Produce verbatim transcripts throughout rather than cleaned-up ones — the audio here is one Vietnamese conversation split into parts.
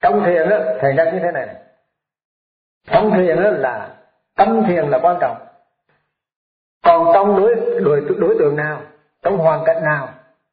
Trong thiền á, thầy nhắc như thế này, này. Trong thiền á là tâm thiền là quan trọng. Còn trong đối, đối, đối tượng nào, trong hoàn cảnh nào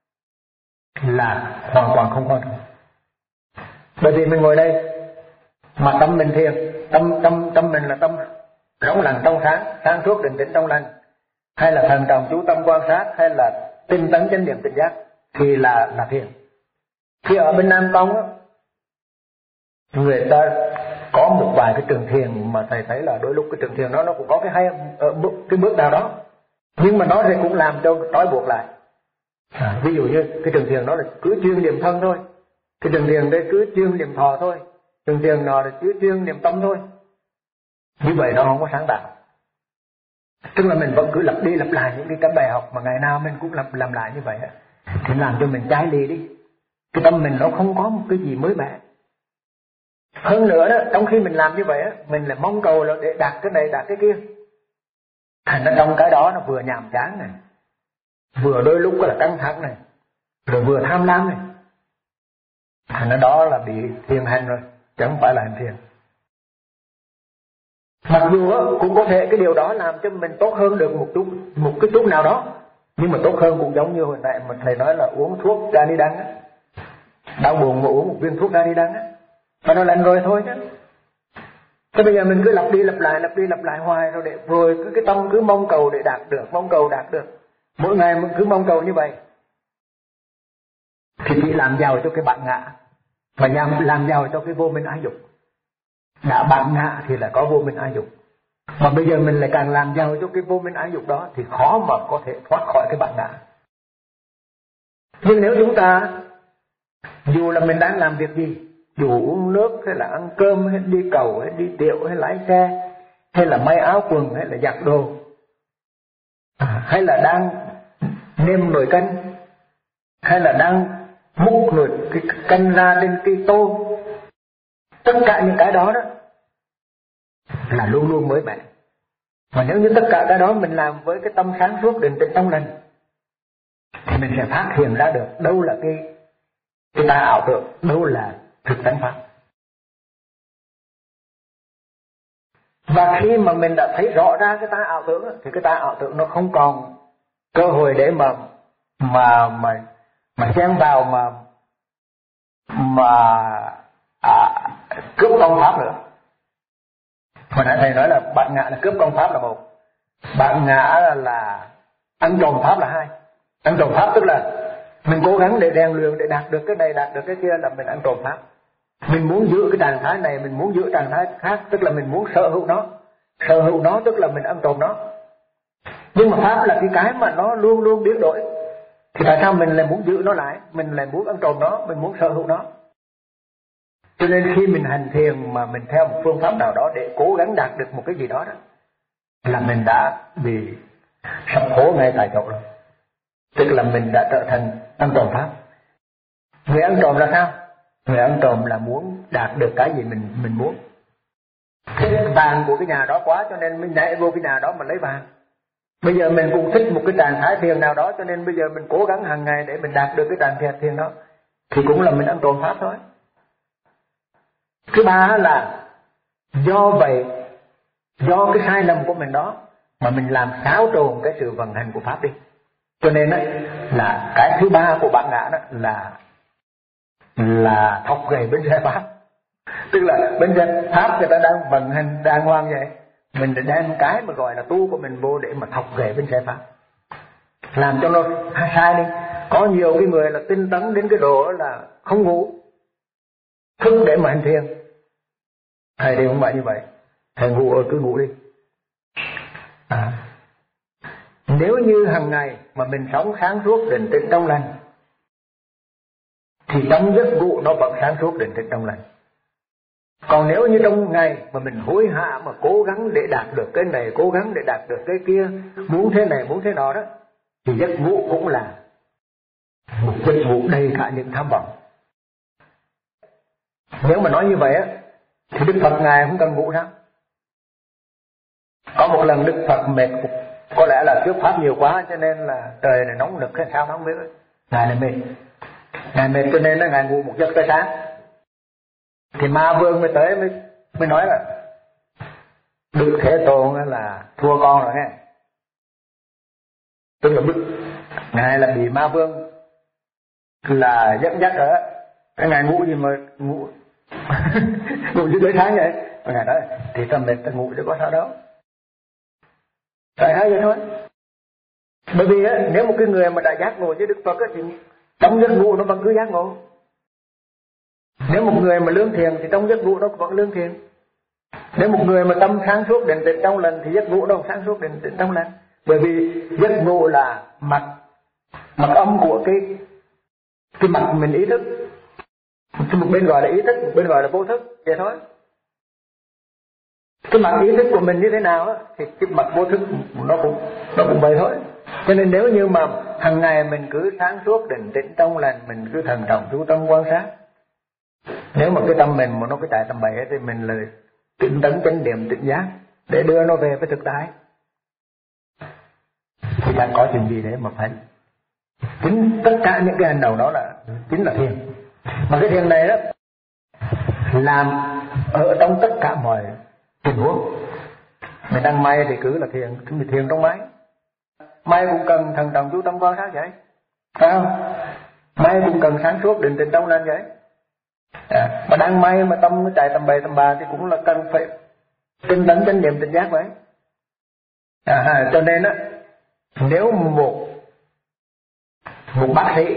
là hoàn toàn không quan trọng. Bởi vì mình ngồi đây mà tâm mình thiền, tâm tâm tâm mình là tâm rỗng lặng trong sáng, sáng suốt định tĩnh trong lành, hay là thần trọng chú tâm quan sát, hay là tinh tấn chánh niệm tỉnh giác, thì là là thiền. Khi ở bên Nam Tông á, người ta có một vài cái trường thiền mà thầy thấy là đôi lúc cái trường thiền đó nó cũng có cái hay ở cái bước nào đó, nhưng mà nó thì cũng làm cho trói buộc lại. À, ví dụ như cái trường thiền đó là cứ chuyên niệm thân thôi, cái trường thiền đây cứ chuyên niệm thọ thôi, trường thiền nọ là cứ chuyên niệm tâm thôi. Như vậy nó không có sáng tạo. Tức là mình vẫn cứ lặp đi lặp lại những cái, cái bài học mà ngày nào mình cũng lặp làm lại như vậy á, thì làm cho mình trái lì đi. Cái tâm mình nó không có một cái gì mới mẻ. Hơn nữa đó, trong khi mình làm như vậy á, mình lại mong cầu là để đạt cái này đạt cái kia. Thành ra trong cái đó nó vừa nhàm chán này, vừa đôi lúc là căng thẳng này, rồi vừa tham lam này. Thành ra đó là bị thiền hành rồi, chứ không phải là hành thiền. Mặc dù cũng có thể cái điều đó làm cho mình tốt hơn được một chút, một cái chút nào đó, nhưng mà tốt hơn cũng giống như hồi nãy mà thầy nói là uống thuốc Đa Ni Đăng á, đau buồn mà uống một viên thuốc Đa Ni Đăng á, và nó lành rồi thôi chứ. Thế bây giờ mình cứ lặp đi lặp lại, lặp đi lặp lại hoài rồi để rồi cứ cái tâm cứ mong cầu để đạt được, mong cầu đạt được, mỗi ngày mình cứ mong cầu như vậy, thì chỉ làm giàu cho cái bản ngã, và làm làm giàu cho cái vô minh ái dục. Đã bản ngã thì là có vô minh ái dục, mà bây giờ mình lại càng làm giàu cho cái vô minh ái dục đó thì khó mà có thể thoát khỏi cái bản ngã. Nhưng nếu chúng ta dù là mình đang làm việc gì, dù uống nước hay là ăn cơm hay đi cầu hay đi tiệu hay lái xe hay là may áo quần hay là giặt đồ, à, hay là đang nêm nồi canh, hay là đang múc nồi cái canh ra lên cây tô, tất cả những cái đó đó là luôn luôn mới mẻ. Mà nếu như tất cả cái đó mình làm với cái tâm sáng suốt định tĩnh trong lành, thì mình sẽ phát hiện ra được đâu là cái cái ta ảo tưởng, đâu là thực tánh pháp. Và khi mà mình đã thấy rõ ra cái ta ảo tưởng thì cái ta ảo tưởng nó không còn cơ hội để mà mà mà mà xen vào mà mà à, cướp công pháp nữa. Hồi nãy thầy nói là bạn ngã là cướp công pháp là một, bạn ngã là, là ăn trộm pháp là hai. Ăn trộm pháp tức là mình cố gắng để rèn luyện để đạt được cái này đạt được cái kia là mình ăn trộm pháp. Mình muốn giữ cái trạng thái này, mình muốn giữ trạng thái khác, tức là mình muốn sở hữu nó. Sở hữu nó tức là mình ăn trộm nó. Nhưng mà pháp là cái cái mà nó luôn luôn biến đổi, thì tại sao mình lại muốn giữ nó lại, mình lại muốn ăn trộm nó, mình muốn sở hữu nó. Cho nên khi mình hành thiền mà mình theo một phương pháp nào đó để cố gắng đạt được một cái gì đó, đó là mình đã bị sập hố ngay tại chỗ rồi. Tức là mình đã trở thành ăn trộm pháp. Người ăn trộm là sao? Người ăn trộm là muốn đạt được cái gì mình mình muốn. Thích vàng của cái nhà đó quá cho nên mình nhảy vô cái nhà đó mà lấy vàng. Bây giờ mình cũng thích một cái trạng thái thiền nào đó cho nên bây giờ mình cố gắng hàng ngày để mình đạt được cái trạng thái thiền đó, thì cũng là mình ăn trộm pháp thôi. Thứ ba là do vậy, do cái sai lầm của mình đó mà mình làm xáo trộn cái sự vận hành của pháp đi. Cho nên đó, là cái thứ ba của bản ngã đó là là thọc gậy bên xe pháp. Tức là bên xe pháp người ta đang vận hành đàng hoàng vậy, mình đã đem cái mà gọi là tu của mình vô để mà thọc gậy bên xe pháp, làm cho nó sai đi. Có nhiều cái người là tinh tấn đến cái độ là không ngủ, thức để mà hành thiền. Thầy thì không phải như vậy, thầy ngủ rồi cứ ngủ đi. À, nếu như hàng ngày mà mình sống sáng suốt định tĩnh trong lành, thì trong giấc ngủ nó vẫn sáng suốt định tĩnh trong lành. Còn nếu như trong ngày mà mình hối hả mà cố gắng để đạt được cái này, cố gắng để đạt được cái kia, muốn thế này muốn thế nọ đó, thì giấc ngủ cũng là một giấc ngủ đầy cả những tham vọng. Nếu mà nói như vậy á, thì Đức Phật Ngài không cần ngủ sao? Có một lần Đức Phật mệt, có lẽ là thuyết pháp nhiều quá cho nên là trời này nóng nực hay sao không biết. Ngài là mệt, Ngài mệt cho nên là Ngài ngủ một giấc tới sáng. Thì Ma Vương mới tới mới mới nói là Đức Thế Tôn là thua con rồi nghe. Tức là Đức ngài là bị Ma Vương là dẫn dắt rồi á. Cái ngài ngủ gì mà ngủ ngủ dưới tới tháng vậy. Và ngài nói thì ta mệt ta ngủ chứ có sao đâu. Tại hay vậy thôi. Bởi vì á, nếu một cái người mà đã giác ngộ với Đức Phật á, thì trong giấc ngủ nó vẫn cứ giác ngộ. Nếu một người mà lương thiện thì trong giấc ngủ nó vẫn lương thiện. Nếu một người mà tâm sáng suốt định tĩnh trong lành thì giấc ngủ nó sáng suốt định tĩnh trong lành. Bởi vì giấc ngủ là mặt mặt âm của cái cái mặt mình ý thức. Một bên gọi là ý thức, một bên gọi là vô thức, vậy thôi. Cái mặt ý thức của mình như thế nào á, thì cái mặt vô thức nó cũng nó cũng vậy thôi. Cho nên nếu như mà hàng ngày mình cứ sáng suốt định tĩnh trong lành, mình cứ thần trọng chú tâm quan sát. Nếu mà cái tâm mình mà nó cứ chạy tầm bậy thì mình lời tinh tấn chánh niệm tỉnh giác để đưa nó về với thực tại. Thì chẳng có chuyện gì để mà phải. Chính tất cả những cái hành động đó là chính là thiền. Mà cái thiền này đó làm ở trong tất cả mọi tình huống. Mình đang may thì cứ là thiền, cứ mình thiền trong máy. May cũng cần thần trọng chú tâm quan sát vậy, phải không? May cũng cần sáng suốt định tĩnh trong lành vậy. À, mà đang may mà tâm nó chạy tầm bậy tầm bạ thì cũng là cần phải tinh tấn chánh niệm tỉnh giác vậy. À, cho nên á, nếu một một bác sĩ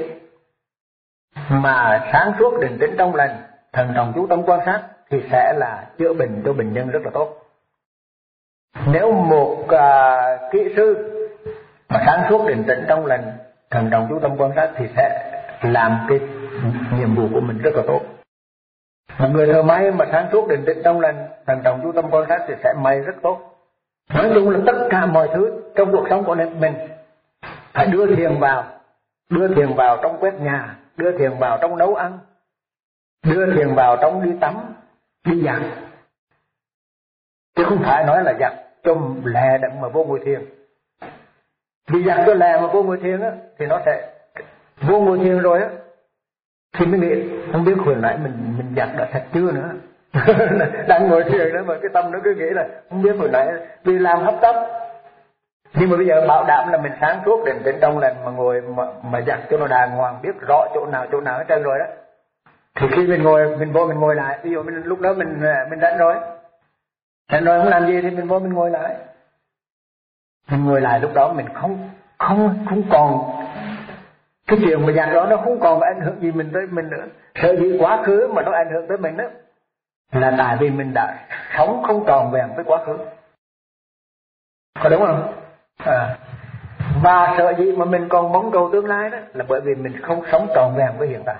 mà sáng suốt định tĩnh trong lành, thần trọng chú tâm quan sát thì sẽ là chữa bệnh cho bệnh nhân rất là tốt. Nếu một uh, kỹ sư mà sáng suốt định tĩnh trong lành, thần trọng chú tâm quan sát thì sẽ làm cái nhiệm vụ của mình rất là tốt. Một người thợ may mà sáng suốt định tĩnh trong lành, thần trọng chú tâm quan sát thì sẽ may rất tốt. Nói chung là tất cả mọi thứ trong cuộc sống của mình phải đưa thiền vào, đưa thiền vào trong quét nhà, đưa thiền vào trong nấu ăn, đưa thiền vào trong đi tắm, đi giặt. Chứ không phải nói là giặt cho lẹ đặng mà vô ngồi thiền. Vì giặt cho lẹ mà vô ngồi thiền á, thì nó sẽ vô ngồi thiền rồi á, thì mới nghĩ không biết hồi nãy mình mình giặt đã thật chưa nữa. Đang ngồi thiền đó mà cái tâm nó cứ nghĩ là không biết hồi nãy vì làm hấp tấp. Nhưng mà bây giờ bảo đảm là mình sáng suốt định tĩnh trong lành mà ngồi mà, mà giặt cho nó đàng hoàng, biết rõ chỗ nào chỗ nào hết trơn rồi đó. Thì khi mình ngồi mình vô mình ngồi lại, ví dụ mình lúc đó mình mình rảnh rồi, rảnh rồi không làm gì thì mình vô mình ngồi lại. Mình ngồi lại lúc đó mình không không không còn cái chuyện mà giặt đó nó không còn ảnh hưởng gì mình tới mình nữa. Sợ gì quá khứ mà nó ảnh hưởng tới mình đó là tại vì mình đã sống không tròn vẹn với quá khứ. Có đúng không? À. Và sợ gì mà mình còn mong cầu tương lai đó là bởi vì mình không sống tròn vẹn với hiện tại.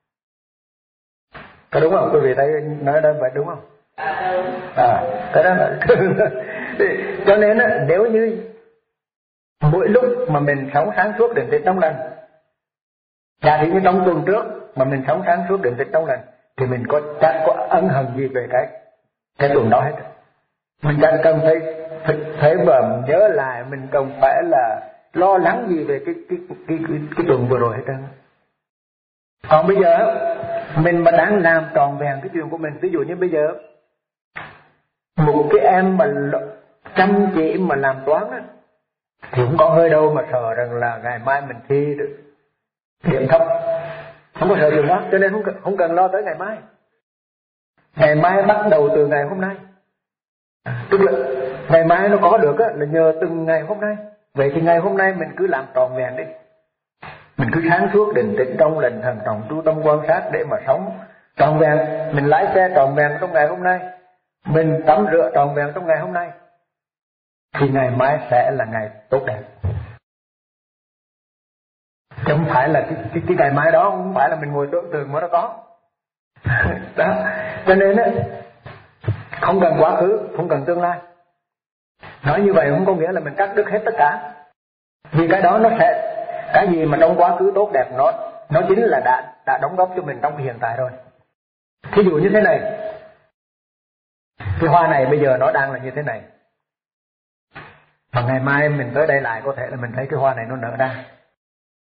Có đúng không? Quý vị thấy nói đó vậy đúng không? À, cái đó là cho nên đó, nếu như mỗi lúc mà mình sống sáng suốt định tĩnh trong lành, giả sử như trong tuần trước mà mình sống sáng suốt định tĩnh trong lành thì mình có chẳng có ân hận gì về cái cái tuần đó hết. Mình chẳng cần phải thấy mà nhớ lại, mình cần phải là lo lắng gì về cái cái cái cái, cái, cái tuần vừa rồi hết trơn. Còn bây giờ mình mà đang làm tròn vẹn cái chuyện của mình, ví dụ như bây giờ một cái em mà chăm chỉ mà làm toán á thì không có hơi đâu mà sợ rằng là ngày mai mình thi được điểm thấp, không có sợ chuyện đó, cho nên không cần, không cần lo tới ngày mai. Ngày mai bắt đầu từ ngày hôm nay, tức là ngày mai nó có được á là nhờ từng ngày hôm nay. Vậy thì ngày hôm nay mình cứ làm tròn vẹn đi, mình cứ sáng suốt định tĩnh trong lành, thần trọng chú tâm quan sát để mà sống tròn vẹn. Mình lái xe tròn vẹn trong ngày hôm nay, mình tắm rửa tròn vẹn trong ngày hôm nay, thì ngày mai sẽ là ngày tốt đẹp. Chứ không phải là cái, cái, cái ngày mai đó không phải là mình ngồi tưởng tượng mà nó có. Đó. Cho nên á, không cần quá khứ, không cần tương lai. Nói như vậy không có nghĩa là mình cắt đứt hết tất cả. Vì cái đó nó sẽ, cái gì mà trong quá khứ tốt đẹp nó nó chính là đã đã đóng góp cho mình trong hiện tại rồi. Thí dụ như thế này, cái hoa này bây giờ nó đang là như thế này, mà ngày mai mình tới đây lại có thể là mình thấy cái hoa này nó nở ra.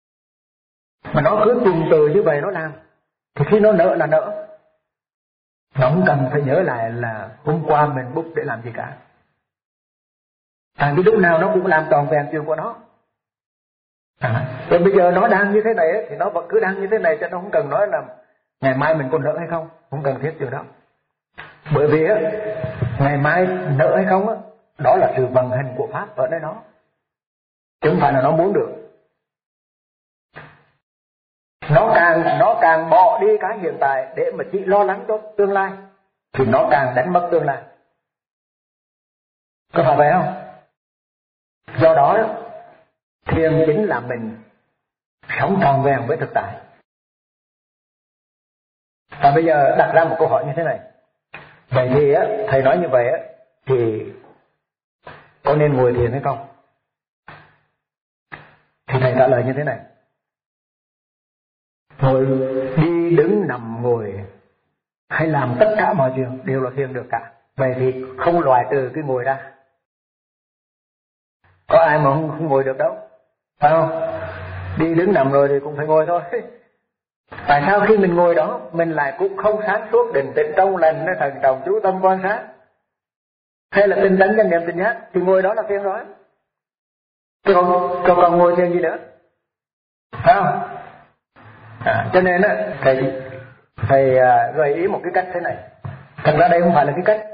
Mà nó cứ tuần từ như vậy nó làm, thì khi nó nở là nở, Nó không cần phải nhớ lại là hôm qua mình bút để làm gì cả. Tại vì lúc nào nó cũng làm tròn vẹn chuyện của nó. À, rồi bây giờ nó đang như thế này ấy, thì nó vẫn cứ đang như thế này, cho nó không cần nói là ngày mai mình còn nợ hay không, không cần thiết điều đó. Bởi vì á, ngày mai nợ hay không á, đó là sự vận hành của pháp ở nơi nó, chứ không phải là nó muốn được. Nó càng nó càng bỏ đi cái hiện tại để mà chỉ lo lắng cho tương lai, thì nó càng đánh mất tương lai. Có phải vậy không? Do đó thiền chính là mình sống tròn vẹn với thực tại. Và bây giờ đặt ra một câu hỏi như thế này. Vậy thì á, thầy nói như vậy á, thì có nên ngồi thiền hay không? Thì thầy trả lời như thế này. Ngồi, đi đứng nằm ngồi hay làm tất cả mọi chuyện đều là thiền được cả. Vậy thì không loại trừ cái ngồi ra. Có ai mà không, không ngồi được đâu, phải không? Đi đứng nằm rồi thì cũng phải ngồi thôi. Tại sao khi mình ngồi đó mình lại cũng không sáng suốt, định tĩnh trong lành, thần trọng chú tâm quan sát, hay là tinh tấn chánh niệm tỉnh giác, thì ngồi đó là thiền rồi. Chứ còn, còn, còn ngồi thiền gì nữa, phải không? À, cho nên á, thầy thầy uh, gợi ý một cái cách thế này. Thật ra đây không phải là cái cách,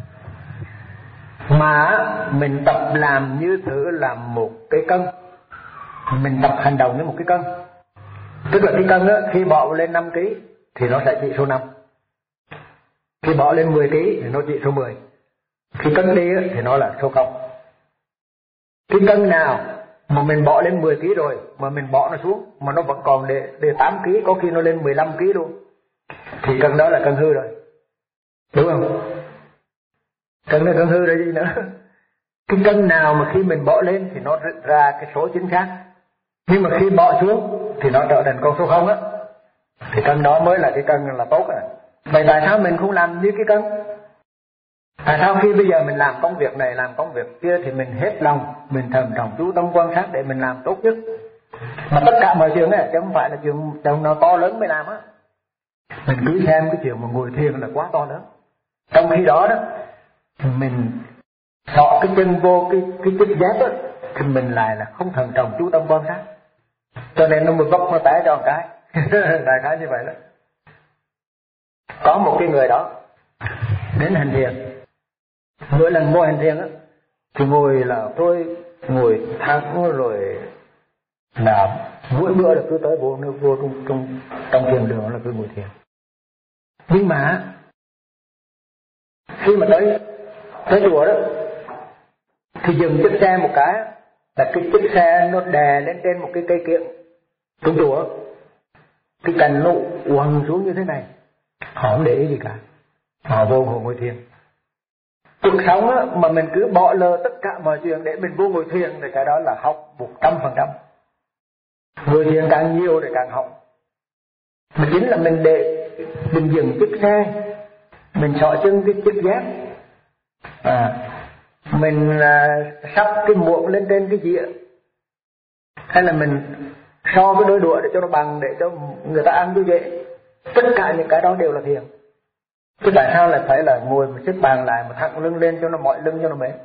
mà mình tập làm như thử làm một cái cân. Mình tập hành động như một cái cân. Tức là cái cân á, khi bỏ lên năm ký thì nó sẽ chỉ số năm. Khi bỏ lên mười ký thì nó chỉ số mười. Khi cân đi á, thì nó là số không. Cái cân nào mà mình bỏ lên mười ký rồi mà mình bỏ nó xuống mà nó vẫn còn để, để tám ký, có khi nó lên mười lăm ký luôn, thì cân đó là cân hư rồi. Đúng không? Cân là cân hư rồi gì nữa. Cái cân nào mà khi mình bỏ lên thì nó ra cái số chính xác, nhưng mà khi bỏ xuống thì nó trở thành con số không á, thì cân đó mới là cái cân là tốt à. Vậy tại sao mình không làm như cái cân? Tại sao khi bây giờ mình làm công việc này, làm công việc kia thì mình hết lòng, mình thầm trọng chú tâm quan sát để mình làm tốt nhất. Mà tất cả mọi chuyện này chứ không phải là chuyện chuyện nào to lớn mới làm á. Mình cứ xem cái chuyện mà ngồi thiền là quá to lớn. Trong khi đó đó mình thọ cái chân vô cái cái chiếc dép á, thì mình lại là không thần trọng chú tâm quan sát, cho nên nó mới vấp nó té cho một cái. Đại khái như vậy đó. Có một cái người đó đến hành thiền, mỗi lần ngồi hành thiền á thì ngồi là tôi ngồi thẳng rồi là mỗi bữa là cứ tới vô nó vô trong trong trong thiền đường là cứ ngồi thiền. Nhưng mà khi mà tới tới chùa đó thì dừng chiếc xe một cái, là cái chiếc xe nó đè lên trên một cái cây kiệu trong chùa, cái cành nó quằn xuống như thế này. Họ không để ý gì cả, họ vô ngồi thiền. Cuộc sống á, mà mình cứ bỏ lơ tất cả mọi chuyện để mình vô ngồi thiền thì cái đó là học một trăm phần trăm. Ngồi thiền càng nhiều thì càng học. Mà chính là mình để mình dừng chiếc xe, mình xỏ chân cái chiếc dép, à, mình à, sắp cái muỗng lên trên cái dĩa, hay là mình so cái đôi đũa để cho nó bằng, để cho người ta ăn cho dễ. Tất cả những cái đó đều là thiền. Chứ tại sao lại phải là ngồi mà xếp bàn lại mà thẳng lưng lên cho nó mỏi lưng cho nó mệt?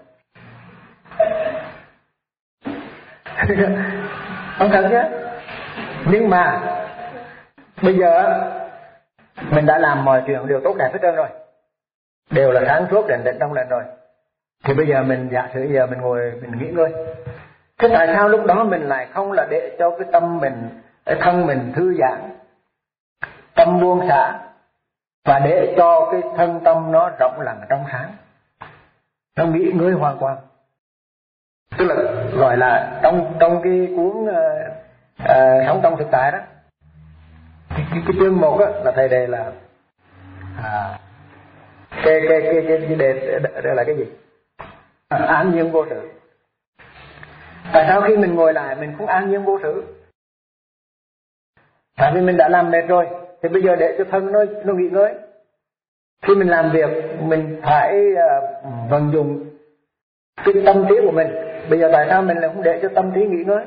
Không cần chứ. Nhưng mà bây giờ mình đã làm mọi chuyện đều tốt đẹp hết trơn rồi, đều là sáng suốt định định trong lành rồi, thì bây giờ mình giả sử giờ mình ngồi mình nghỉ ngơi. Thế tại sao lúc đó mình lại không là để cho cái tâm mình, cái thân mình thư giãn, tâm buông xả, và để cho cái thân tâm nó rộng lặng trong sáng, nó nghỉ ngơi hoàn toàn. Tức là gọi là trong trong cái cuốn uh, uh, Sống trong thực tại đó, cái, cái, cái chương một đó, là thầy đề là à, cái cái cái cái, cái đề đây là cái gì? À, an nhiên vô sự. Tại sao khi mình ngồi lại mình không an nhiên vô sự? Tại vì mình đã làm mệt rồi, thì bây giờ để cho thân nó nó nghỉ ngơi. Khi mình làm việc mình phải uh, vận dụng cái tâm trí của mình. Bây giờ tại sao mình lại không để cho tâm trí nghỉ ngơi?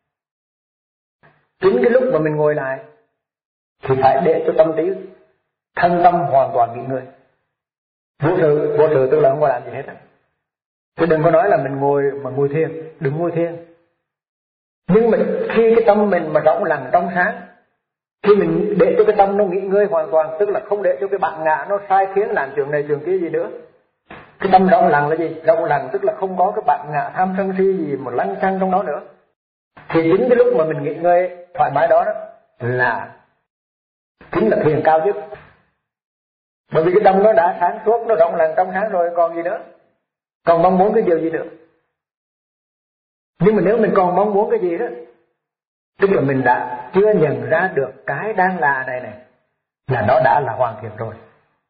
Chính cái lúc mà mình ngồi lại thì phải để cho tâm trí thân tâm hoàn toàn nghỉ ngơi. Vô sự, vô sự tức là không có làm gì hết. Chứ đừng có nói là mình ngồi mà ngồi thiền, đừng ngồi thiền. Nhưng mà khi cái tâm mình mà rộng lặng trong sáng, khi mình để cho cái tâm nó nghỉ ngơi hoàn toàn, tức là không để cho cái bản ngã nó sai khiến làm chuyện này chuyện kia gì nữa. Cái tâm rộng lặng là gì? Rộng lặng tức là không có cái bản ngã tham sân si gì mà lăng xăng trong đó nữa. Thì chính cái lúc mà mình nghỉ ngơi thoải mái đó, đó là chính là thiền cao nhất. Bởi vì cái tâm nó đã sáng suốt, nó rộng lặng trong sáng rồi, còn gì nữa, còn mong muốn cái điều gì nữa. Nhưng mà nếu mình còn mong muốn cái gì đó, tức là mình đã chưa nhận ra được cái đang là này này, là nó đã là hoàn thiện rồi.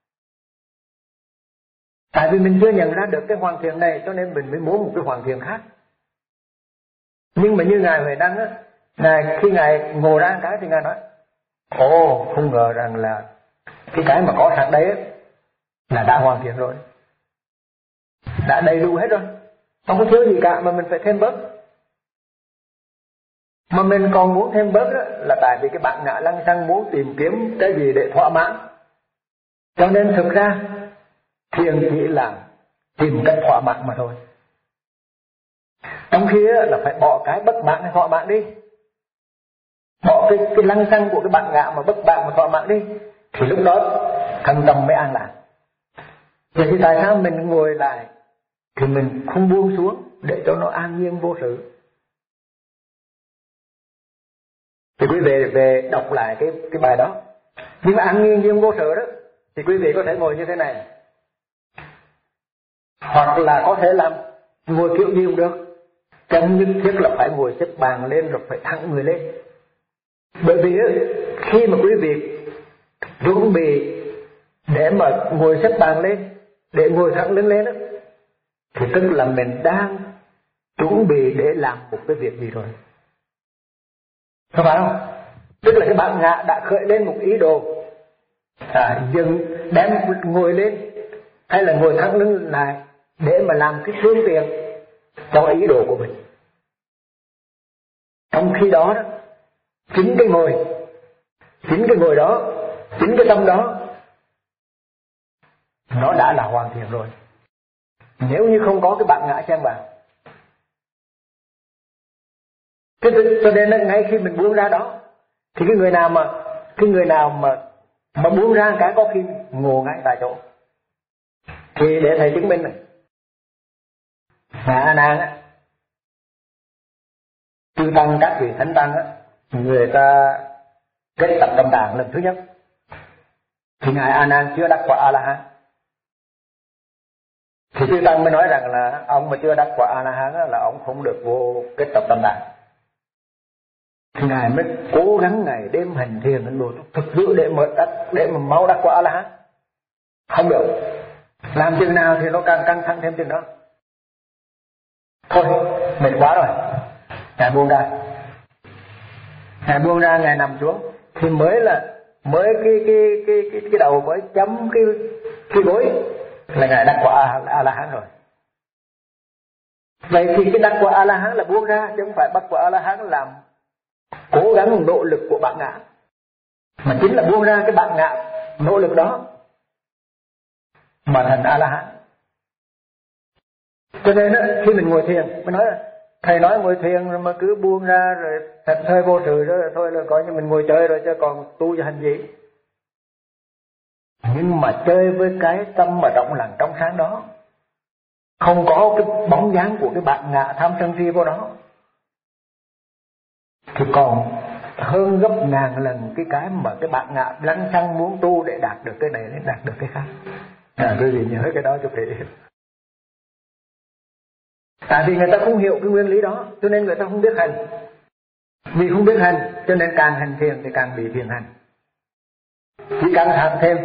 Tại vì mình chưa nhận ra được cái hoàn thiện này, cho nên mình mới muốn một cái hoàn thiện khác. Nhưng mà như Ngài Huệ Năng á, Ngài khi Ngài ngồi ra cái thì Ngài nói: ồ, không ngờ rằng là cái cái mà có sẵn đấy á, là đã hoàn thiện rồi, đã đầy đủ hết rồi, không có thiếu gì cả mà mình phải thêm bớt. Mà mình còn muốn thêm bớt đó, là tại vì cái bản ngã lăng xăng muốn tìm kiếm cái gì để thỏa mãn. Cho nên thực ra thiền chỉ là tìm cách thỏa mãn mà thôi. Trong khi là phải bỏ cái bất mãn hay thỏa mãn đi, bỏ cái, cái lăng xăng của cái bản ngã mà bất mãn mà thỏa mãn đi, thì lúc đó thân tâm mới an lạc. Vậy thì tại sao mình ngồi lại thì mình không buông xuống để cho nó an nhiên vô sự? Thì quý vị về đọc lại cái cái bài đó. Nhưng mà an nhiên nhiên vô sự đó, thì quý vị có thể ngồi như thế này, hoặc là có thể làm ngồi kiểu gì cũng được. Chẳng nhất thiết là phải ngồi xếp bằng lên rồi phải thẳng người lên. Bởi vì khi mà quý vị chuẩn bị để mà ngồi xếp bằng lên, để ngồi thẳng lưng lên đó, thì tức là mình đang chuẩn bị để làm một cái việc gì rồi, không phải không? Tức là cái bản ngã đã khởi lên một ý đồ, à, dừng đem ngồi lên hay là ngồi thẳng lưng lại để mà làm cái phương tiện cho ý đồ của mình. Trong khi đó, đó chính cái ngồi, chính cái ngồi đó, chính cái tâm đó, nó đã là hoàn thiện rồi, nếu như không có cái bản ngã xen vào. Thế cho nên ngay khi mình buông ra đó, thì cái người nào mà cái người nào mà mà buông ra cái có khi ngồi ngay tại chỗ. Thì để thầy chứng minh này, Ngài A Nan á, chư tăng các vị thánh tăng á, người ta kết tập tâm đàn lần thứ nhất, thì Ngài A Nan chưa đắc quả A La Hán. Thì chư tăng mới nói rằng là ông mà chưa đắc quả A La Hán là ông không được vô kết tập tâm đàn. Thì Ngài mới cố gắng ngày đêm hành thiền hành đồ thực sự để mà đắc, để mà mau đắc quả A La Hán. Không được, làm chừng nào thì nó càng căng thẳng thêm chừng đó. Thôi mệt quá rồi, Ngài buông ra. Ngài buông ra, Ngài nằm xuống, thì mới là mới cái cái cái cái, cái đầu mới chấm cái cái gối là Ngài đắc quả A La Hán rồi. Vậy thì cái đắc quả A La Hán là buông ra, chứ không phải bắt quả A La Hán làm cố gắng nỗ lực của bản ngã, mà chính là buông ra cái bản ngã nỗ lực đó mà thành A La Hán. Cho nên đó, khi mình ngồi thiền, mình nói thầy nói ngồi thiền rồi mà cứ buông ra rồi thật hơi vô sự đó, rồi thôi là coi như mình ngồi chơi rồi chứ còn tu cho hành gì. Nhưng mà chơi với cái tâm mà rộng lặng trong sáng đó, không có cái bóng dáng của cái bản ngã tham sân si vô đó, thì còn hơn gấp ngàn lần cái cái mà cái bản ngã lăng xăng muốn tu để đạt được cái này để đạt được cái khác. À, quý vị nhớ cái đó cho kỹ. Tại vì người ta không hiểu cái nguyên lý đó, cho nên người ta không biết hành. Vì không biết hành, cho nên càng hành thiền thì càng bị thiền hành, chỉ căng thẳng thêm.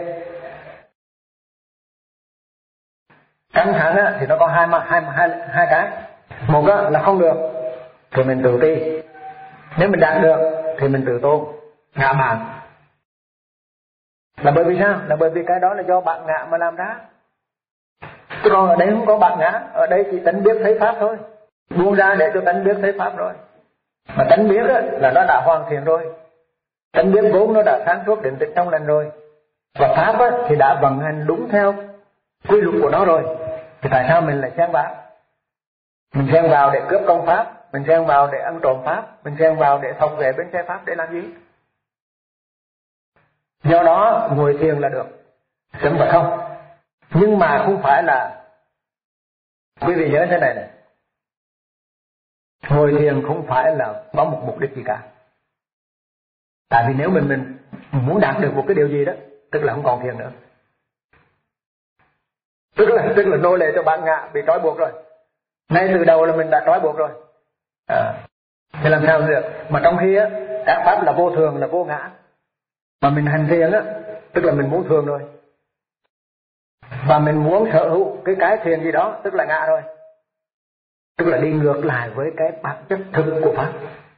Căng thẳng á, thì nó có hai hai hai hai cái. Một á, là không được thì mình tự ti, nếu mình đạt được thì mình tự tôn, ngã mạn. Là bởi vì sao? Là bởi vì cái đó là do bản ngã mà làm ra. Chứ còn ở đây không có bản ngã, ở đây chỉ tánh biết thấy pháp thôi. Buông ra để cho tánh biết thấy pháp rồi. Mà tánh biết á, là nó đã hoàn thiện rồi. Tánh biết vốn nó đã sáng suốt định tĩnh trong lành rồi. và pháp á, thì đã vận hành đúng theo quy luật của nó rồi, thì tại sao mình lại xen vào? Mình xen vào để cướp công pháp, mình xen vào để ăn trộm pháp, mình xen vào để thọc về bến xe pháp để làm gì? Do đó ngồi thiền là được, chẳng phải không. Nhưng mà không phải là, quý vị nhớ thế này này, ngồi thiền không phải là có một mục đích gì cả. Tại vì nếu mình mình muốn đạt được một cái điều gì đó, tức là không còn thiền nữa, tức là tức là nô lệ cho bản ngã, bị trói buộc rồi. Ngay từ đầu là mình đã trói buộc rồi. À, thì làm sao được? Mà trong khi á, các pháp là vô thường, là vô ngã, mà mình hành thiền á, tức là mình muốn thường rồi, và mình muốn sở hữu cái cái thiền gì đó, tức là ngã rồi, tức là đi ngược lại với cái bản chất thực của pháp.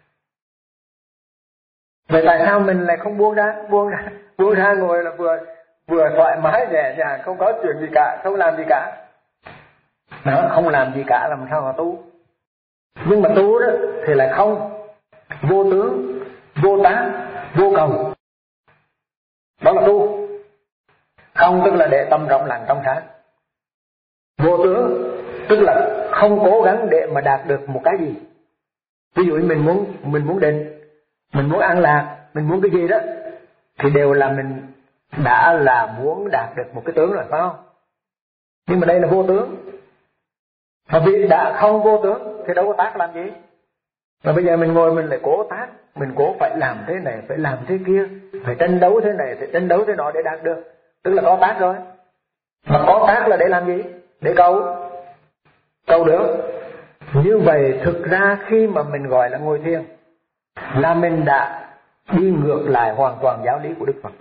Vậy tại sao mình lại không buông ra? Buông ra, buông ra ngồi là vừa vừa thoải mái nhẹ nhàng, không có chuyện gì cả, không làm gì cả. Nó không làm gì cả làm sao mà tu? Nhưng mà tu đó thì lại không, vô tướng, vô tác, vô cầu. Đó là tu. Không tức là để tâm rộng lặng trong sáng. Vô tướng tức là không cố gắng để mà đạt được một cái gì. Ví dụ như mình muốn mình muốn định, mình muốn an lạc, mình muốn cái gì đó, thì đều là mình đã là muốn đạt được một cái tướng rồi, phải không? Nhưng mà đây là vô tướng. Mà vì đã không vô tướng thì đâu có tác làm gì. Mà bây giờ mình ngồi mình lại cố tác, mình cố phải làm thế này, phải làm thế kia, phải tranh đấu thế này, phải tranh đấu thế nọ để đạt được, tức là có tác rồi. Mà có tác là để làm gì? Để cầu, cầu được. Như vậy thực ra khi mà mình gọi là ngồi thiền là mình đã đi ngược lại hoàn toàn giáo lý của Đức Phật.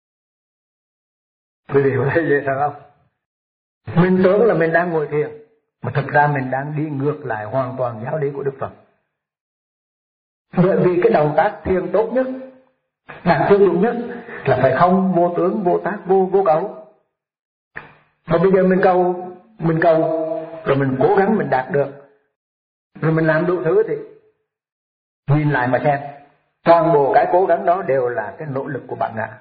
Quý vị có thấy vậy sao không? Mình tưởng là mình đang ngồi thiền, mà thực ra mình đang đi ngược lại hoàn toàn giáo lý của Đức Phật. Bởi vì cái động tác thiền tốt nhất, đạt tiêu dụng nhất là phải không, vô tướng, vô tác, vô vô cầu. Mà bây giờ mình cầu, mình cầu rồi mình cố gắng mình đạt được, rồi mình làm đủ thứ, thì nhìn lại mà xem, toàn bộ cái cố gắng đó đều là cái nỗ lực của bản ngã.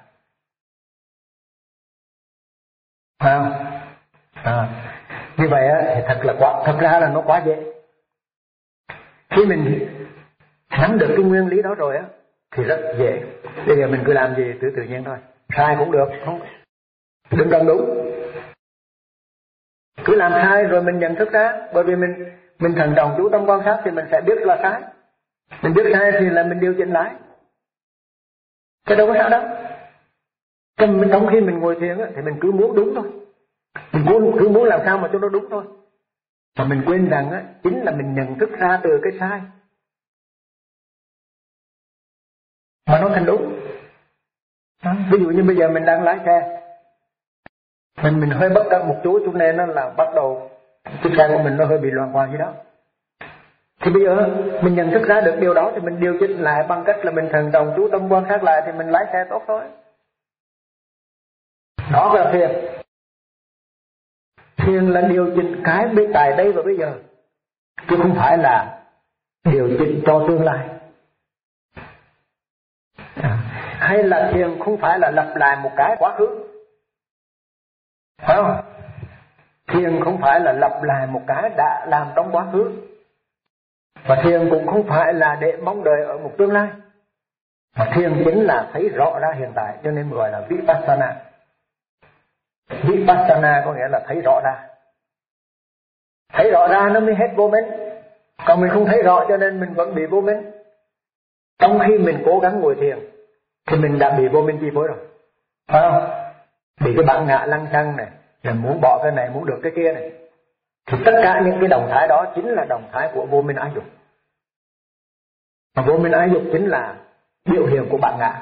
À, à, như vậy á, thì thật là quá, thật ra là nó quá dễ. Khi mình nắm được cái nguyên lý đó rồi á, thì rất dễ. Bây giờ mình cứ làm gì tự tự nhiên thôi, sai cũng được, không, đừng cần đúng. Cứ làm sai rồi mình nhận thức ra, bởi vì mình mình thận trọng chú tâm quan sát thì mình sẽ biết là sai. Mình biết sai thì là mình điều chỉnh lại. Cái đâu có sao đâu. Trong khi mình ngồi thiền thì mình cứ muốn đúng thôi. Mình muốn, cứ muốn làm sao mà cho nó đúng thôi. Mà mình quên rằng á, chính là mình nhận thức ra từ cái sai mà nó thành đúng. Đó. Ví dụ như bây giờ mình đang lái xe, Mình mình hơi bất cẩn một chút cho nên nó là bắt đầu chiếc xe của mình nó hơi bị loạn quạng gì đó. Thì bây giờ mình nhận thức ra được điều đó thì mình điều chỉnh lại bằng cách là mình thận trọng chú tâm quan sát lại thì mình lái xe tốt thôi. Đó là thiền. Thiền là điều chỉnh cái bên tại đây và bây giờ, chứ không phải là điều chỉnh cho tương lai. À, hay là thiền không phải là lặp lại một cái quá khứ, phải không? Thiền không phải là lặp lại một cái đã làm trong quá khứ, và thiền cũng không phải là để mong đợi ở một tương lai, mà thiền chính là thấy rõ ra hiện tại, cho nên gọi là Vipassana. Vipassana có nghĩa là thấy rõ ra. Thấy rõ ra nó mới hết vô minh. Còn mình không thấy rõ cho nên mình vẫn bị vô minh. Trong khi mình cố gắng ngồi thiền thì mình đã bị vô minh chi phối rồi, phải không? Bị cái bản ngã lăng xăng này, rồi muốn bỏ cái này, muốn được cái kia này. Thì tất cả những cái động thái đó chính là động thái của vô minh ái dục. Mà vô minh ái dục chính là biểu hiện của bản ngã.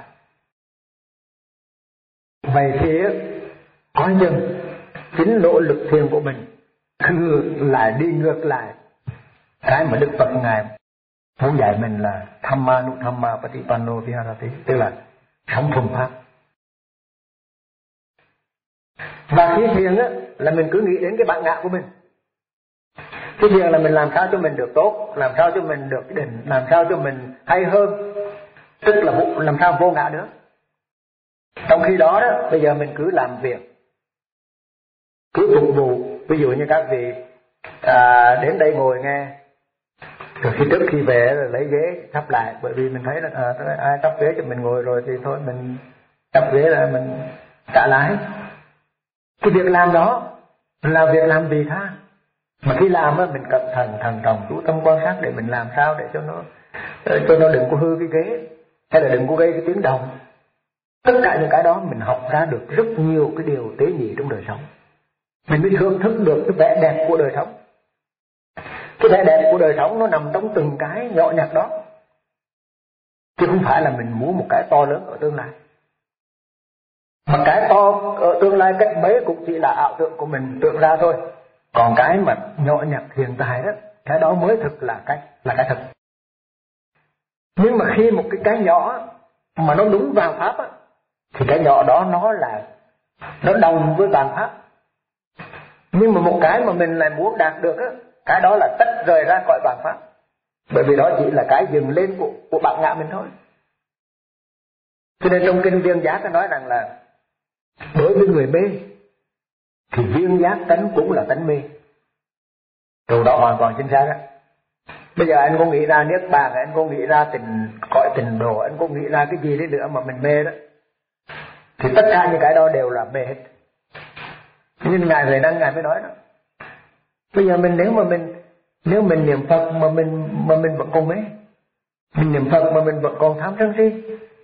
Vậy thì coi chừng chính nỗ lực thiền của mình cứ lại đi ngược lại cái mà Đức Phật Ngài muốn dạy mình là Thamma Nuthamma Patipanno Viharati, tức là sống thuần pháp. Và khi thiền á, là mình cứ nghĩ đến cái bản ngã của mình. Khi thiền là mình làm sao cho mình được tốt, làm sao cho mình được định, làm sao cho mình hay hơn, tức là làm sao vô ngã nữa. Trong khi đó đó, bây giờ mình cứ làm việc, cứ phục vụ. Ví dụ như các vị à, đến đây ngồi nghe, rồi khi trước khi về rồi lấy ghế sắp lại, bởi vì mình thấy là à, ai sắp ghế cho mình ngồi rồi thì thôi mình sắp ghế là mình trả lại. Cái việc làm đó là việc làm vì tha, mà khi làm á mình cẩn thận thận trọng chú tâm quan sát để mình làm sao để cho nó cho nó đừng có hư cái ghế, hay là đừng có gây cái tiếng động. Tất cả những cái đó mình học ra được rất nhiều cái điều tế nhị trong đời sống. Mình mới thưởng thức được cái vẻ đẹp của đời sống. Cái vẻ đẹp của đời sống nó nằm trong từng cái nhỏ nhặt đó, chứ không phải là mình muốn một cái to lớn ở tương lai. Mà cái to ở tương lai cách mấy cũng chỉ là ảo tưởng của mình tưởng ra thôi. Còn cái mà nhỏ nhặt hiện tại đó, cái đó mới thực là cái là cái thực. Nhưng mà khi một cái cái nhỏ mà nó đúng vào pháp á, thì cái nhỏ đó nó là nó đồng với vạn pháp. Nhưng mà một cái mà mình lại muốn đạt được á, cái đó là tách rời ra khỏi vạn pháp. Bởi vì đó chỉ là cái dừng lên của, của bản ngã mình thôi. Cho nên trong kinh Viên Giác nó nói rằng là đối với người mê thì viên giác tánh cũng là tánh mê. Điều đó hoàn toàn chính xác đó. Bây giờ anh có nghĩ ra niết bàn, anh có nghĩ ra tình cõi tình độ, anh có nghĩ ra cái gì đấy nữa mà mình mê đó, thì tất cả những cái đó đều là mê hết. Nhưng Ngài Huệ Năng Ngài mới nói đó, bây giờ mình nếu mà mình nếu mình niệm Phật mà mình mà mình vẫn còn mê, mình niệm Phật mà mình vẫn còn tham sân si,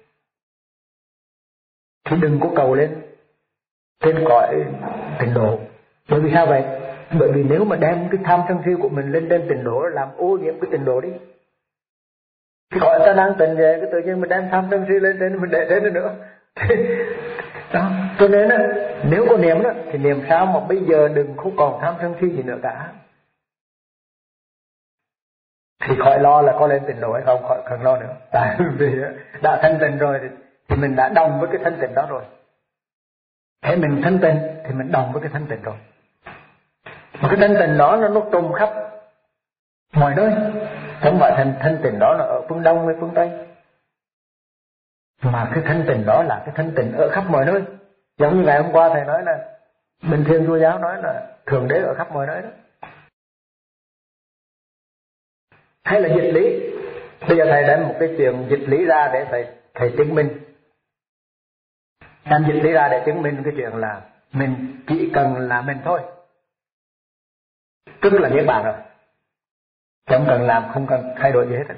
thì đừng có cầu lên trên cõi tịnh độ. Bởi vì sao vậy? Bởi vì nếu mà đem cái tham sân si của mình lên trên tịnh độ, làm ô nhiễm cái tịnh độ đi. Cái cõi ta đang tịnh về, cái tự nhiên mình đem tham sân si lên trên, mình để thế nữa. Đó. Cho nên á, nếu có niệm đó thì niệm sao mà bây giờ đừng không còn tham sân si gì nữa cả. Thì khỏi lo là có lên tịnh độ hay không, khỏi cần lo nữa. Tại vì đã thanh tịnh rồi thì, thì mình đã đồng với cái thanh tịnh đó rồi. Thế mình thanh tịnh thì mình đồng với cái thanh tịnh rồi. Mà cái thanh tịnh đó nó nó trùm khắp mọi nơi. Không phải thanh, thanh tịnh đó là ở phương Đông hay phương Tây, mà cái thanh tịnh đó là cái thanh tịnh ở khắp mọi nơi. Giống như ngày hôm qua thầy nói là Bình Thiên Chúa Giáo nói là Thượng Đế ở khắp mọi nơi đó. Hay là dịch lý. Bây giờ thầy đem một cái chuyện dịch lý ra để thầy, thầy chứng minh. Đem dịch lý ra để chứng minh cái chuyện là mình chỉ cần là mình thôi, tức là niết bàn rồi. Không cần làm, không cần thay đổi gì hết.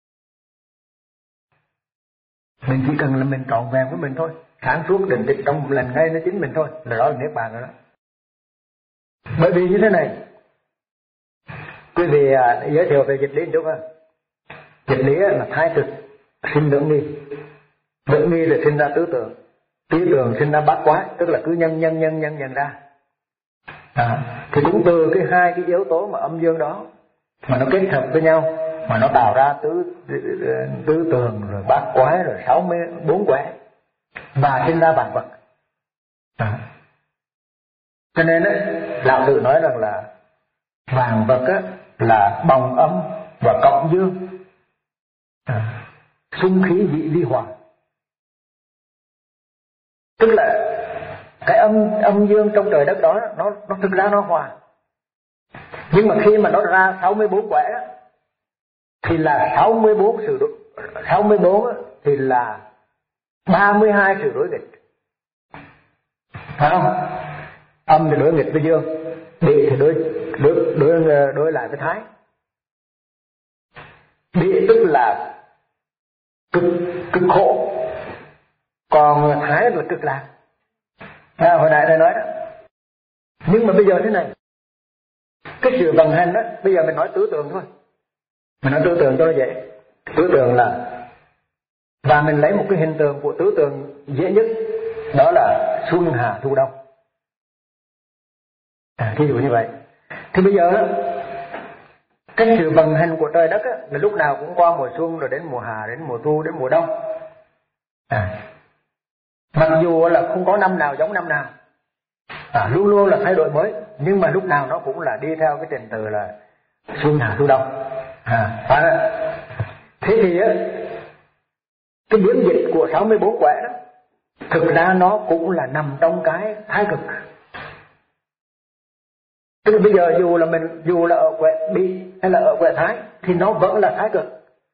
Mình chỉ cần là mình trọn vẹn với mình thôi, sáng suốt định tĩnh trong một lần ngay nó chính mình thôi, là đó là niết bàn rồi đó. Bởi vì như thế này, quý vị à, giới thiệu về dịch lý một chút ha. Dịch lý là thái thực sinh lưỡng nghi, lưỡng nghi là sinh ra tứ tưởng, tứ tưởng sinh ra bát quái, tức là cứ nhân nhân nhân nhân nhân ra. À, thì cũng từ cái hai cái yếu tố mà âm dương đó mà nó kết hợp với nhau mà nó tạo ra tứ tứ tường rồi bát quái rồi sáu mươi bốn quẻ và sinh ra vạn vật. À. Cho nên ấy, Lão Tử nói rằng là vạn vật á, là bồng âm và cộng dương, à, xung khí dị vi hòa. Tức là cái âm âm dương trong trời đất đó nó nó thực ra nó hòa. Nhưng mà khi mà nó ra sáu mươi bốn quẻ thì là sáu mươi bốn sự đối, sáu mươi bốn thì là ba mươi hai sự đối nghịch. Phải không? Âm thì đối nghịch với dương, địa thì đối đối đối đối lại với thái. Địa tức là cực cực khổ, còn thái là cực lạc. À, hồi nãy thầy nói đó. Nhưng mà bây giờ thế này, cái sự vận hành đó, bây giờ mình nói tứ tượng thôi, mình nói tứ tượng cho nó dễ. Tứ tượng là, và mình lấy một cái hình tượng của tứ tượng dễ nhất, đó là xuân hạ thu đông. À, ví dụ như vậy. Thì bây giờ cái sự vận hành của trời đất á, là lúc nào cũng qua mùa xuân rồi đến mùa hạ, đến mùa thu, đến mùa đông. À, mặc dù là không có năm nào giống năm nào, à, luôn luôn là thay đổi mới, nhưng mà lúc nào nó cũng là đi theo cái trình tự là xuân hạ thu đông. À, phải đó. Thế thì á, cái biến dịch của sáu mươi bốn quẻ đó thực ra nó cũng là nằm trong cái thái cực. Tức là bây giờ dù là mình dù là ở quẹ bị hay là ở quẹ thái thì nó vẫn là thái cực.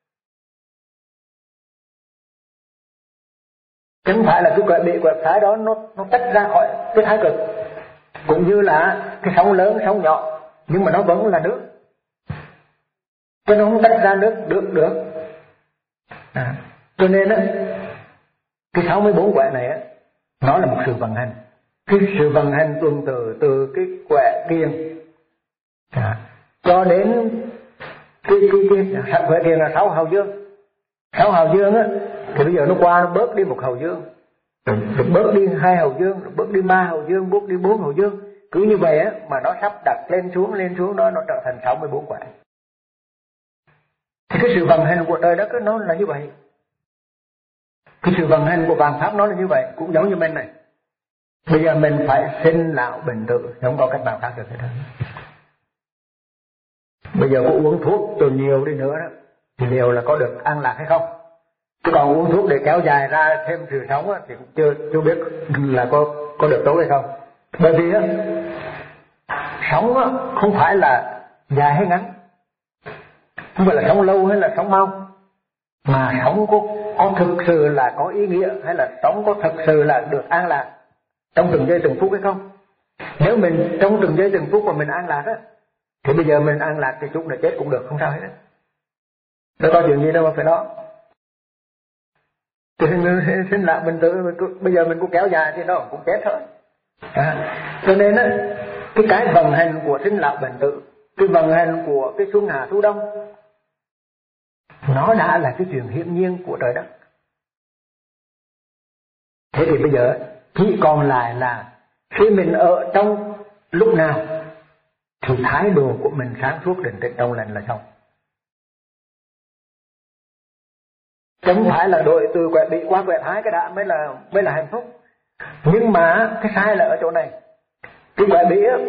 Chứ không phải là cái quẹ bị quẹ thái đó nó nó tách ra khỏi cái thái cực. Cũng như là cái sóng lớn sóng nhỏ nhưng mà nó vẫn là nước. Chứ nó không tách ra nước được được. À, cho nên á cái sáu mươi bốn quẹ này á nó là một sự vận hành. Cái sự vận hành tuần từ từ cái quẹ kiềng à, cho đến cái cái cái quẹ kiềng là sáu hào dương. Sáu hào dương á thì bây giờ nó qua nó bớt đi một hào dương, rồi bớt đi hai hào dương, rồi bớt đi ba hào dương, bớt đi bốn hào dương. Cứ như vậy á mà nó sắp đặt lên xuống lên xuống đó nó trở thành sáu mươi bốn quẹ. Thì cái sự vận hành của trời đất nó là như vậy. Cái sự vận hành của vạn pháp nó là như vậy, cũng giống như mình này. Bây giờ mình phải sinh lão bệnh tử, không có cách nào khác được hết đó. Bây giờ có uống thuốc cho nhiều đi nữa đó thì liệu là có được an lạc hay không? Chứ còn uống thuốc để kéo dài ra thêm sự sống á, thì cũng chưa chưa biết là có có được tốt hay không. Bởi vì á, sống á, không phải là dài hay ngắn, không phải là sống lâu hay là sống mau, mà sống có, có thực sự là có ý nghĩa, hay là sống có thực sự là được an lạc trong từng giây từng phút hay không. Nếu mình trong từng giây từng phút mà mình an lạc á, thì bây giờ mình an lạc thì chút là chết cũng được, không sao hết á. Đâu có chuyện gì đâu mà phải lo. Thì sinh lạc bình tử, bây giờ mình cũng kéo dài thì nó cũng chết thôi. À, cho nên á, cái cái vận hành của sinh lão bệnh tử, cái vận hành của cái xuân hạ thu đông, nó đã là cái chuyện hiển nhiên của trời đất. Thế thì bây giờ chỉ còn lại là khi mình ở trong lúc nào thì thái độ của mình sáng suốt định tĩnh trong lành là xong. Chứ không phải là đổi từ quẹ bị qua quẹ thái cái đã mới là mới là hạnh phúc. Nhưng mà cái sai là ở chỗ này. Cái quẹ bị á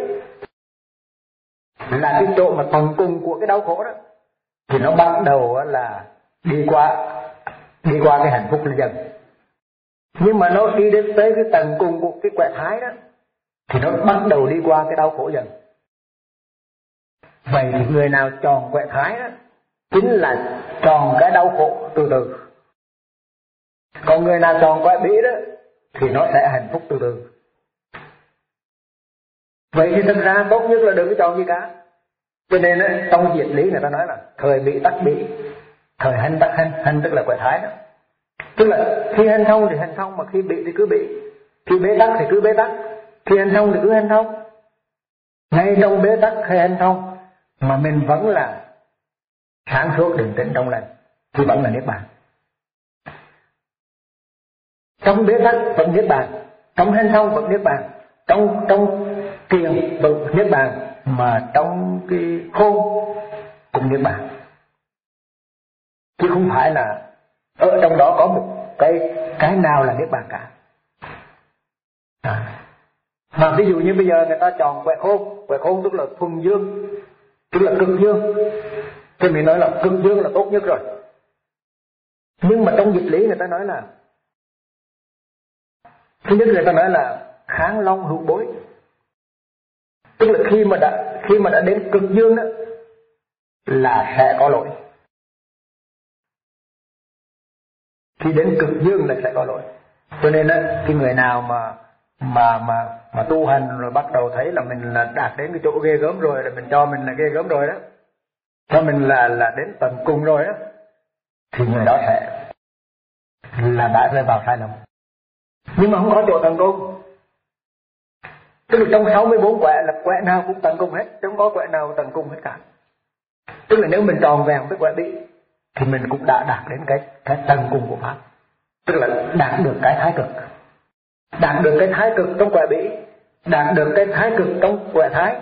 là cái chỗ mà tận cùng của cái đau khổ đó, thì nó bắt đầu là đi qua đi qua cái hạnh phúc là dần. Nhưng mà nó đi đến tới cái tận cùng của cái quẹ thái đó thì nó bắt đầu đi qua cái đau khổ dần. Vậy thì người nào tròn quẹ thái đó chính là tròn cái đau khổ từ từ. Còn người nào tròn quẹ bĩ đó thì nó sẽ hạnh phúc từ từ. Vậy thì thực ra tốt nhất là đừng có tròn gì cả. Cho nên đó, trong diệt lý người ta nói là thời bị tắc bị, thời hành tắc hành, hành tức là quẹ thái đó. Tức là khi hành thông thì hành thông, mà khi bị thì cứ bị, khi bế tắc thì cứ bế tắc, khi hành thông thì cứ hành thông. Ngay trong bế tắc hay hành thông mà mình vẫn là sáng suốt định tĩnh trong lành thì vẫn là niết bàn. Trong bế tắc vẫn niết bàn, trong hành thông vẫn niết bàn, trong trong kiềng vẫn niết bàn, mà trong cái khôn cũng niết bàn. Chứ không phải là ở trong đó có một cái cái nào là niết bàn cả. À. Mà ví dụ như bây giờ người ta chọn quẹ khôn, quẹ khôn tức là thuần dương, tức là cực dương, thì mình nói là cực dương là tốt nhất rồi. Nhưng mà trong dịch lý người ta nói là, thứ nhất người ta nói là kháng long hữu bối, tức là khi mà đã khi mà đã đến cực dương đó là sẽ có lỗi. Khi đến cực dương là sẽ có lỗi. Cho nên đó, cái người nào mà mà mà mà tu hành rồi bắt đầu thấy là mình là đạt đến cái chỗ ghê gớm rồi, là mình cho mình là ghê gớm rồi đó, cho mình là là đến tận cùng rồi đó, thì người đó sẽ là đã rơi vào sai lầm. Nhưng mà không có chỗ tận cùng. Tức là trong sáu mươi bốn quẹ là quẹ nào cũng tận cùng hết, chứ không có quẹ nào tận cùng hết cả. Tức là nếu mình tròn vẹn với quẹ bị thì mình cũng đã đạt đến cái cái tận cùng của pháp, tức là đạt được cái thái cực, đạt được cái thái cực trong quẹ bỉ, đạt được cái thái cực trong quẹ thái,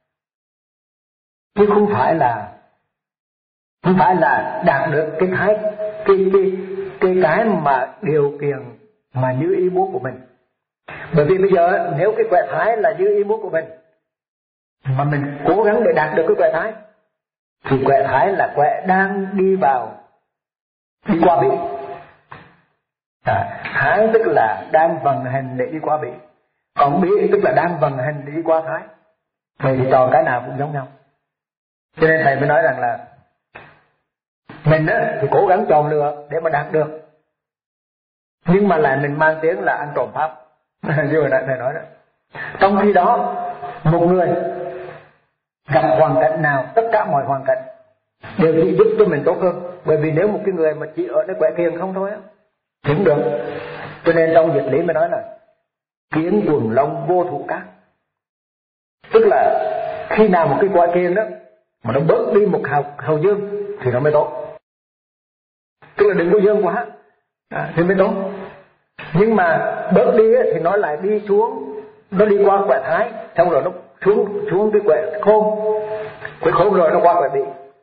chứ không phải là không phải là đạt được cái thái cái cái cái cái mà điều kiện mà như ý muốn của mình. Bởi vì bây giờ nếu cái quẹ thái là như ý muốn của mình mà mình cố gắng để đạt được cái quẹ thái, thì quẹ thái là quẹ đang đi vào đi qua bỉ. À, thái tức là đang vận hành để đi qua bị, còn bị tức là đang vận hành để đi qua thái. Vậy thì chọn cái nào cũng giống nhau. Cho nên thầy mới nói rằng là mình á, thì cố gắng chọn lựa để mà đạt được, nhưng mà lại mình mang tiếng là ăn trộm pháp. Như hồi nãy thầy nói đó. Trong khi đó một người gặp hoàn cảnh nào, tất cả mọi hoàn cảnh đều chỉ giúp cho mình tốt hơn. Bởi vì nếu một cái người mà chỉ ở nơi quẻ kiêng không thôi á thì không được. Cho nên trong dịch lý mới nói là kiến quần long vô thủ cát. Tức là khi nào một cái quẻ kiêng đó mà nó bớt đi một hào, hào dương thì nó mới tốt. Tức là đừng có dương quá à, thì mới tốt. Nhưng mà bớt đi ấy, thì nó lại đi xuống, nó đi qua quẻ thái, xong rồi nó xuống xuống cái quẻ khôn, quẻ khôn rồi nó qua quẻ bị.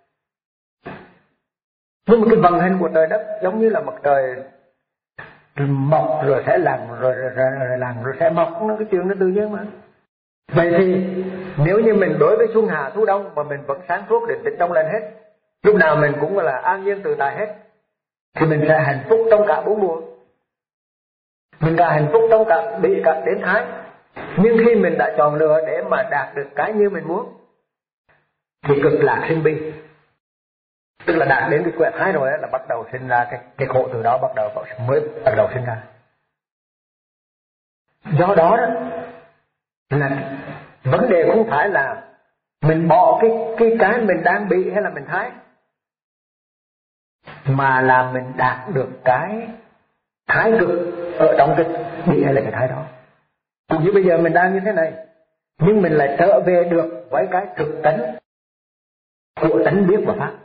Nhưng mà cái vận hành của trời đất giống như là mặt trời mọc rồi sẽ lặn, rồi, rồi, rồi, rồi lặn rồi sẽ mọc, nó cái chuyện nó tự nhiên mà. Vậy thì nếu như mình đối với xuân hạ thu đông mà mình vẫn sáng suốt định tĩnh trong lành hết, lúc nào mình cũng là an nhiên tự tại hết, thì mình sẽ hạnh phúc trong cả bốn mùa. Mình đã hạnh phúc trong cả bị cả đến thái. Nhưng khi mình đã chọn lựa để mà đạt được cái như mình muốn thì cực lạc sinh bi. Tức là đạt đến cái quẻ thái rồi là bắt đầu sinh ra cái, cái khổ, từ đó bắt đầu mới bắt đầu sinh ra. Do đó, đó là vấn đề không phải là mình bỏ cái cái cái mình đang bị hay là mình thái, mà là mình đạt được cái thái cực ở trong cái bị hay là cái thái đó. Cũng như bây giờ mình đang như thế này, nhưng mình lại trở về được với cái thực tánh của tánh biết và pháp.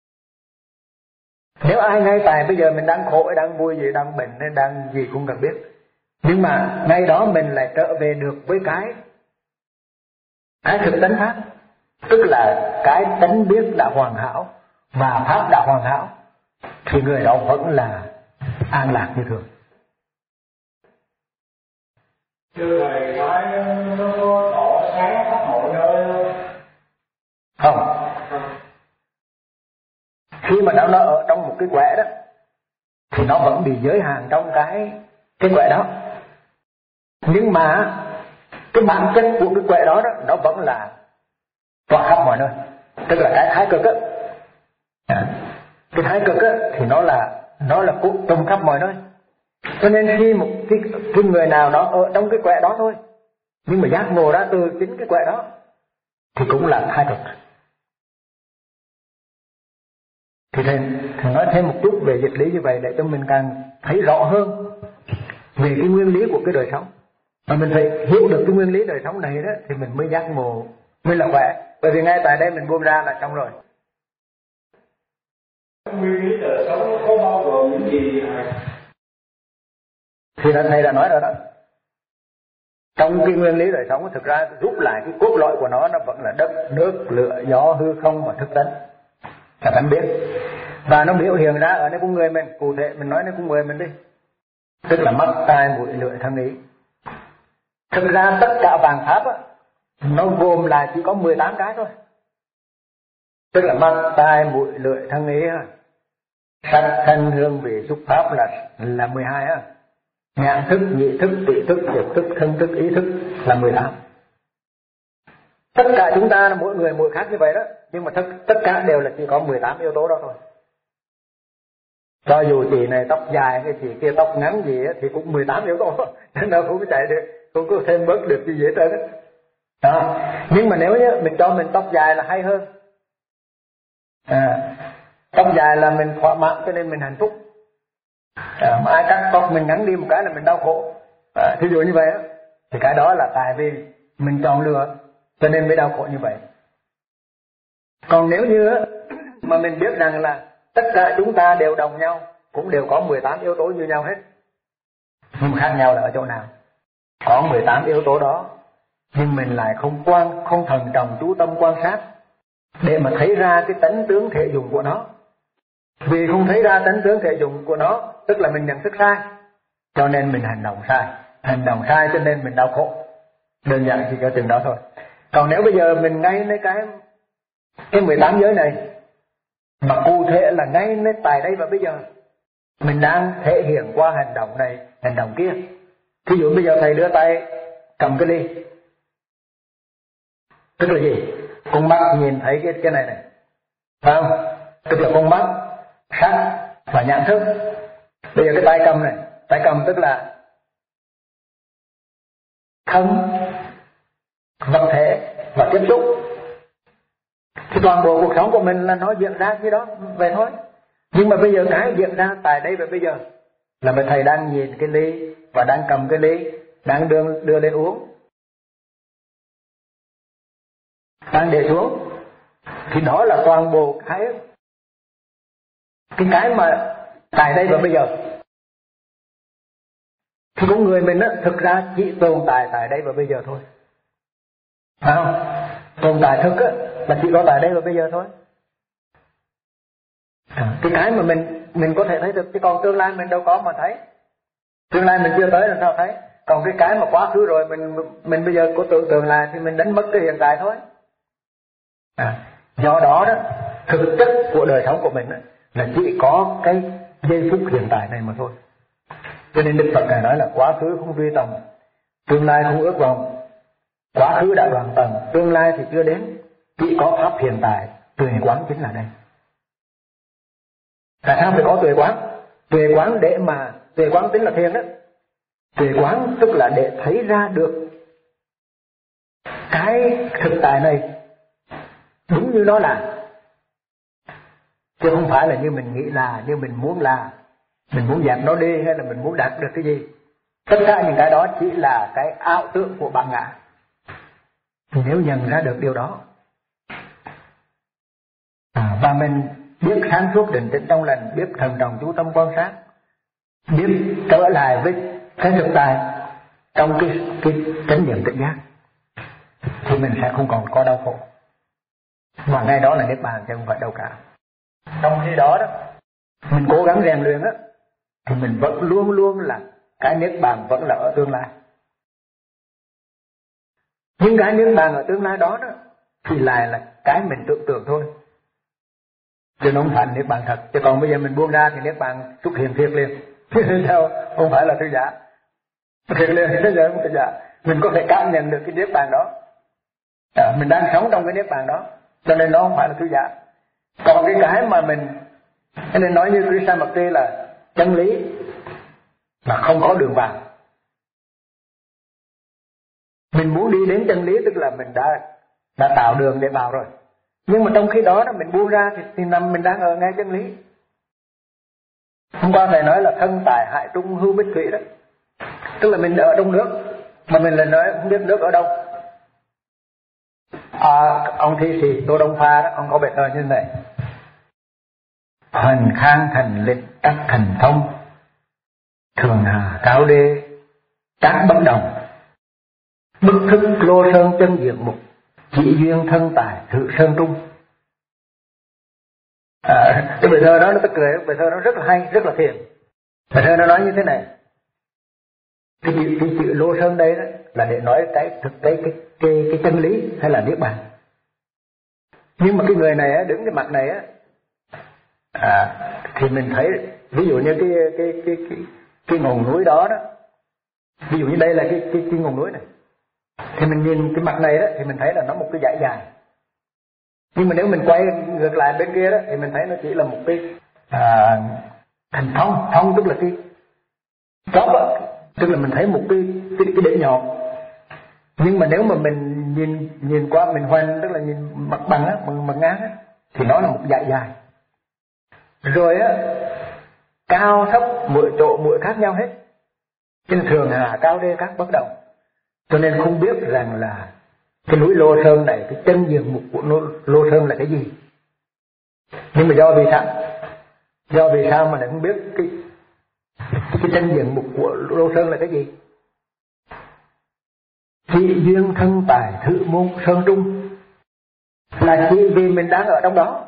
Nếu ai ngay tại bây giờ mình đang khổ hay đang vui gì, đang bệnh hay đang gì cũng cần biết, nhưng mà ngay đó mình lại trở về được với cái cái thực tánh pháp, tức là cái tánh biết đã hoàn hảo và pháp đã hoàn hảo, thì người đó vẫn là an lạc như thường. Thưa thầy, nói nó có tỏ sáng khắp mọi nơi không? Khi mà nó ở trong một cái quẻ đó thì nó vẫn bị giới hạn trong cái cái quẻ đó, nhưng mà cái bản chất của cái quẻ đó, đó nó vẫn là tỏa khắp mọi nơi. Tức là cái thái cực á, cái thái cực á thì nó là nó là cụ trùng khắp mọi nơi. Cho nên khi một cái, cái người nào đó ở trong cái quẻ đó thôi, nhưng mà giác ngộ ra từ chính cái quẻ đó thì cũng là thái cực. Thì thầy, thầy nói thêm một chút về dịch lý như vậy để cho mình càng thấy rõ hơn về cái nguyên lý của cái đời sống. Mà mình phải hiểu được cái nguyên lý đời sống này đó thì mình mới giác ngộ, mới là khỏe. Bởi vì ngay tại đây mình buông ra là xong rồi. Nguyên lý đời sống có bao gồm những gì? Thì là thầy đã nói rồi đó. Trong cái nguyên lý đời sống thực ra rút lại cái cốt lõi của nó, nó vẫn là đất, nước, lửa, gió, hư không và thức tánh, là tánh biết. Và nó biểu hiện ra ở nơi con người mình. Cụ thể mình nói nơi con người mình đi, tức là mắt, tai, mũi, lưỡi, thân, ý. Thực ra tất cả vạn pháp á, nó gồm là chỉ có mười tám cái thôi. Tức là mắt, tai, mũi, lưỡi, thân, ý ha. Sắc, thanh, hương, vị, xúc, pháp là là mười hai á. Nhãn thức, nhị thức, tỷ thức, thiệt thức, thân thức, ý thức là mười tám. Tất cả chúng ta là mỗi người mỗi khác như vậy đó, nhưng mà tất, tất cả đều là chỉ có mười tám yếu tố đó thôi. Cho dù chị này tóc dài hay chị kia tóc ngắn gì thì cũng mười tám yếu tố, nên đâu không có chạy được, không có thêm bớt được gì dễ trơn đó. Đó. Nhưng mà nếu như mình cho mình tóc dài là hay hơn. À, tóc dài là mình thỏa mãn cho nên mình hạnh phúc. À, mà ai cắt tóc mình ngắn đi một cái là mình đau khổ. À, thí dụ như vậy á, thì cái đó là tại vì mình chọn lựa cho nên mới đau khổ như vậy. Còn nếu như á, mà mình biết rằng là tất cả chúng ta đều đồng nhau, cũng đều có mười tám yếu tố như nhau hết, nhưng khác nhau là ở chỗ nào? Có mười tám yếu tố đó, nhưng mình lại không quan, không thần trọng chú tâm quan sát để mà thấy ra cái tánh tướng thể dụng của nó. Vì không thấy ra tánh tướng thể dụng của nó, tức là mình nhận thức sai, cho nên mình hành động sai. Hành động sai cho nên mình đau khổ. Đơn giản chỉ có chừng đó thôi. Còn nếu bây giờ mình ngay lấy cái cái mười tám giới này, mà cụ thể là ngay lấy tại đây và bây giờ, mình đang thể hiện qua hành động này, hành động kia. Thí dụ bây giờ thầy đưa tay cầm cái ly, tức là gì? Con mắt nhìn thấy cái cái này này, phải không? Tức là con mắt, sắc và nhãn thức. Bây giờ cái tay cầm này, tay cầm tức là thân, vật thể và tiếp xúc. Thì toàn bộ cuộc sống của mình là nó diễn ra như đó về thôi. Nhưng mà bây giờ cái diễn ra tại đây và bây giờ là mà thầy đang nhìn cái ly và đang cầm cái ly, đang đưa, đưa lên uống, đang để xuống. Thì đó là toàn bộ cái cái cái mà tại đây và bây giờ. Thì con người mình á, thực ra chỉ tồn tại tại đây và bây giờ thôi, phải không? Tồn tại thực á là chỉ có tại đây và bây giờ thôi. À, cái cái mà mình mình có thể thấy được, chứ còn tương lai mình đâu có mà thấy. Tương lai mình chưa tới làm sao thấy. Còn cái cái mà quá khứ rồi mình mình bây giờ có tưởng tượng lại thì mình đánh mất cái hiện tại thôi. À, do đó đó, thực chất của đời sống của mình đó, là chỉ có cái giây phút hiện tại này mà thôi. Cho nên Đức Phật Ngài nói là quá khứ không truy tầm, tương lai không ước vọng. Quá khứ đã đoạn tầng, tương lai thì chưa đến, chỉ có pháp hiện tại, tuệ quán chính là đây. Tại sao phải có tuệ quán? Tuệ quán để mà, tuệ quán tính là thiền đó. Tuệ quán tức là để thấy ra được cái thực tại này đúng như nó là, chứ không phải là như mình nghĩ là, như mình muốn là, mình muốn dẹp nó đi hay là mình muốn đạt được cái gì. Tất cả những cái đó chỉ là cái ảo tưởng của bản ngã. Nếu nhận ra được điều đó, à, và mình biết sáng suốt định tĩnh trong lành, biết thận trọng chú tâm quan sát, biết trở lại với cái thực tại trong cái cái chánh niệm tỉnh giác, thì mình sẽ không còn có đau khổ. Mà ngay đó là niết bàn chứ không phải đâu cả. Trong khi đó đó, mình cố gắng rèn luyện á, thì mình vẫn luôn luôn là cái niết bàn vẫn là ở tương lai. Nhưng cái niết bàn ở tương lai đó đó thì lại là cái mình tưởng tượng thôi, chứ nó không phải niết bàn thật. Chứ còn bây giờ mình buông ra thì niết bàn xuất hiện thiệt liền. Sao? Không phải là thư giả. Thiệt liền, thế giờ không thư giả. Mình có thể cảm nhận được cái niết bàn đó. À, mình đang sống trong cái niết bàn đó, cho nên nó không phải là thư giả. Còn cái cái mà mình, cho nên nói như Krishnamurti là chân lý mà không có đường vào. Mình muốn đi đến chân lý tức là mình đã đã tạo đường để vào rồi. Nhưng mà trong khi đó, đó mình buông ra thì, thì nằm mình đang ở ngay chân lý. Hôm qua thầy nói là thân tài hại trung hưu bích thủy đó, tức là mình ở trong nước mà mình lại nói không biết nước ở đâu. À, ông thi sĩ Tô Đông Pha đó, ông có bài thơ như thế này: Hoành khang thành lịch đắc thành thông, thường hà cao đê các bất đồng, bức thức lô sơn chân diệt mục, chỉ duyên thân tài thự sơn trung. À, cái bài thơ đó nó tức cười, bài thơ nó rất là hay, rất là thiền. Bài thơ nó nói như thế này: cái chữ, cái chữ lô sơn đây đó là để nói cái thực cái cái cái, cái chân lý hay là niết bàn. Nhưng mà cái người này á, đứng cái mặt này á, à, thì mình thấy ví dụ như cái cái cái cái cái ngọn núi đó đó, ví dụ như đây là cái cái, cái ngọn núi này, thì mình nhìn cái mặt này đó thì mình thấy là nó một cái dải dài. Nhưng mà nếu mình quay ngược lại bên kia đó thì mình thấy nó chỉ là một cái à, thành thông, thông tức là cái chóp á, tức là mình thấy một cái cái, cái đỉnh nhọn. Nhưng mà nếu mà mình nhìn nhìn qua mình hoành, tức là nhìn mặt bằng á, mặt, mặt ngang á, thì nó là một dải dài. Rồi á, cao thấp mỗi chỗ mỗi khác nhau hết. Trên thường hà cao đê các bất đồng. Cho nên không biết rằng là cái núi Lô Sơn này, cái chân diện mục của Lô Sơn là cái gì. Nhưng mà do vì sao? Do vì sao mà lại không biết cái cái chân diện mục của Lô Sơn là cái gì? Chỉ duyên thân tài thự môn sơn trung, là chỉ vì mình đang ở trong đó.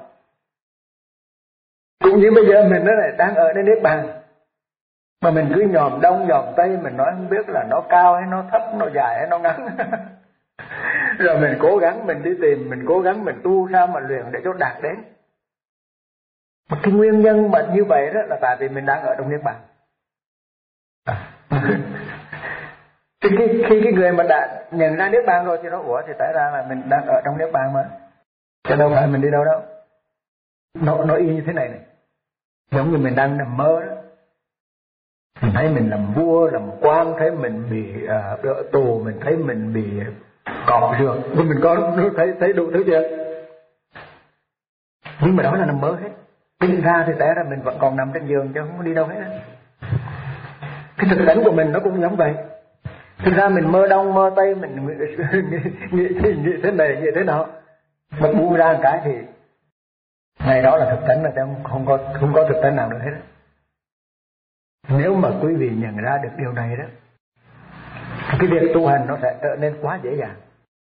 Cũng như bây giờ mình nó lại đang ở nơi niết bàn, mà mình cứ nhòm đông nhòm tây, mình nói không biết là nó cao hay nó thấp, nó dài hay nó ngắn. Rồi mình cố gắng mình đi tìm, mình cố gắng mình tu sao mà luyện để cho đạt đến. Một cái nguyên nhân mà như vậy đó là tại vì mình đang ở trong niết bàn. À. Thì khi, khi cái người mà đã nhận ra niết bàn rồi thì nó ủa thì tại ra là mình đang ở trong niết bàn mà, chứ đâu phải mình đi đâu đâu. Nó nó y như thế này này, giống như mình đang nằm mơ đó, mình thấy mình làm vua làm quan, thấy mình bị uh, đỡ tù, mình thấy mình bị cọp rượt, mình có thấy thấy đủ thứ chuyện, nhưng mà đó là nằm mơ hết. Tính ra thì té ra mình vẫn còn nằm trên giường chứ không có đi đâu hết. Cái thực tế của mình nó cũng giống vậy. Thực ra mình mơ đông mơ tây, mình nghĩ, nghĩ, nghĩ, nghĩ thế này nghĩ thế nào, mà buông ra một cái thì ngày đó là thực tế, là không, không có không có thực tế nào nữa hết. Nếu mà quý vị nhận ra được điều này đó, cái việc tu hành nó sẽ trở nên quá dễ dàng.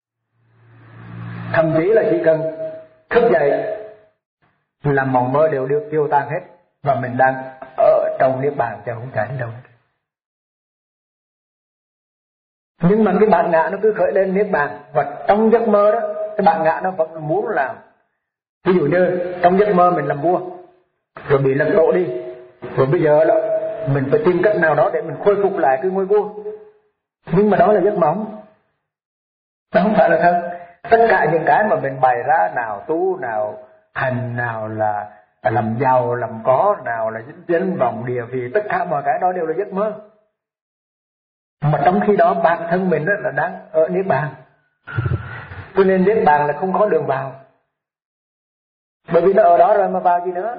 Thậm chí là chỉ cần thức dậy làm mộng mơ đều được tiêu tan hết, và mình đang ở trong niết bàn chứ không chạy đến đâu. Nhưng mà cái bản ngã nó cứ khởi lên niết bàn, và trong giấc mơ đó cái bản ngã nó vẫn muốn làm. Ví dụ như trong giấc mơ mình làm vua rồi bị lật đổ đi, rồi bây giờ là mình phải tìm cách nào đó để mình khôi phục lại cái ngôi vua. Nhưng mà đó là giấc mộng, đó không phải là thật. Tất cả những cái mà mình bày ra, nào tu, nào hành, nào là làm giàu, làm có, nào là danh vọng địa vị, tất cả mọi cái đó đều là giấc mơ. Mà trong khi đó bản thân mình là đang ở niết bàn. Cho nên niết bàn là không có đường vào, bởi vì nó ở đó rồi mà vào gì nữa.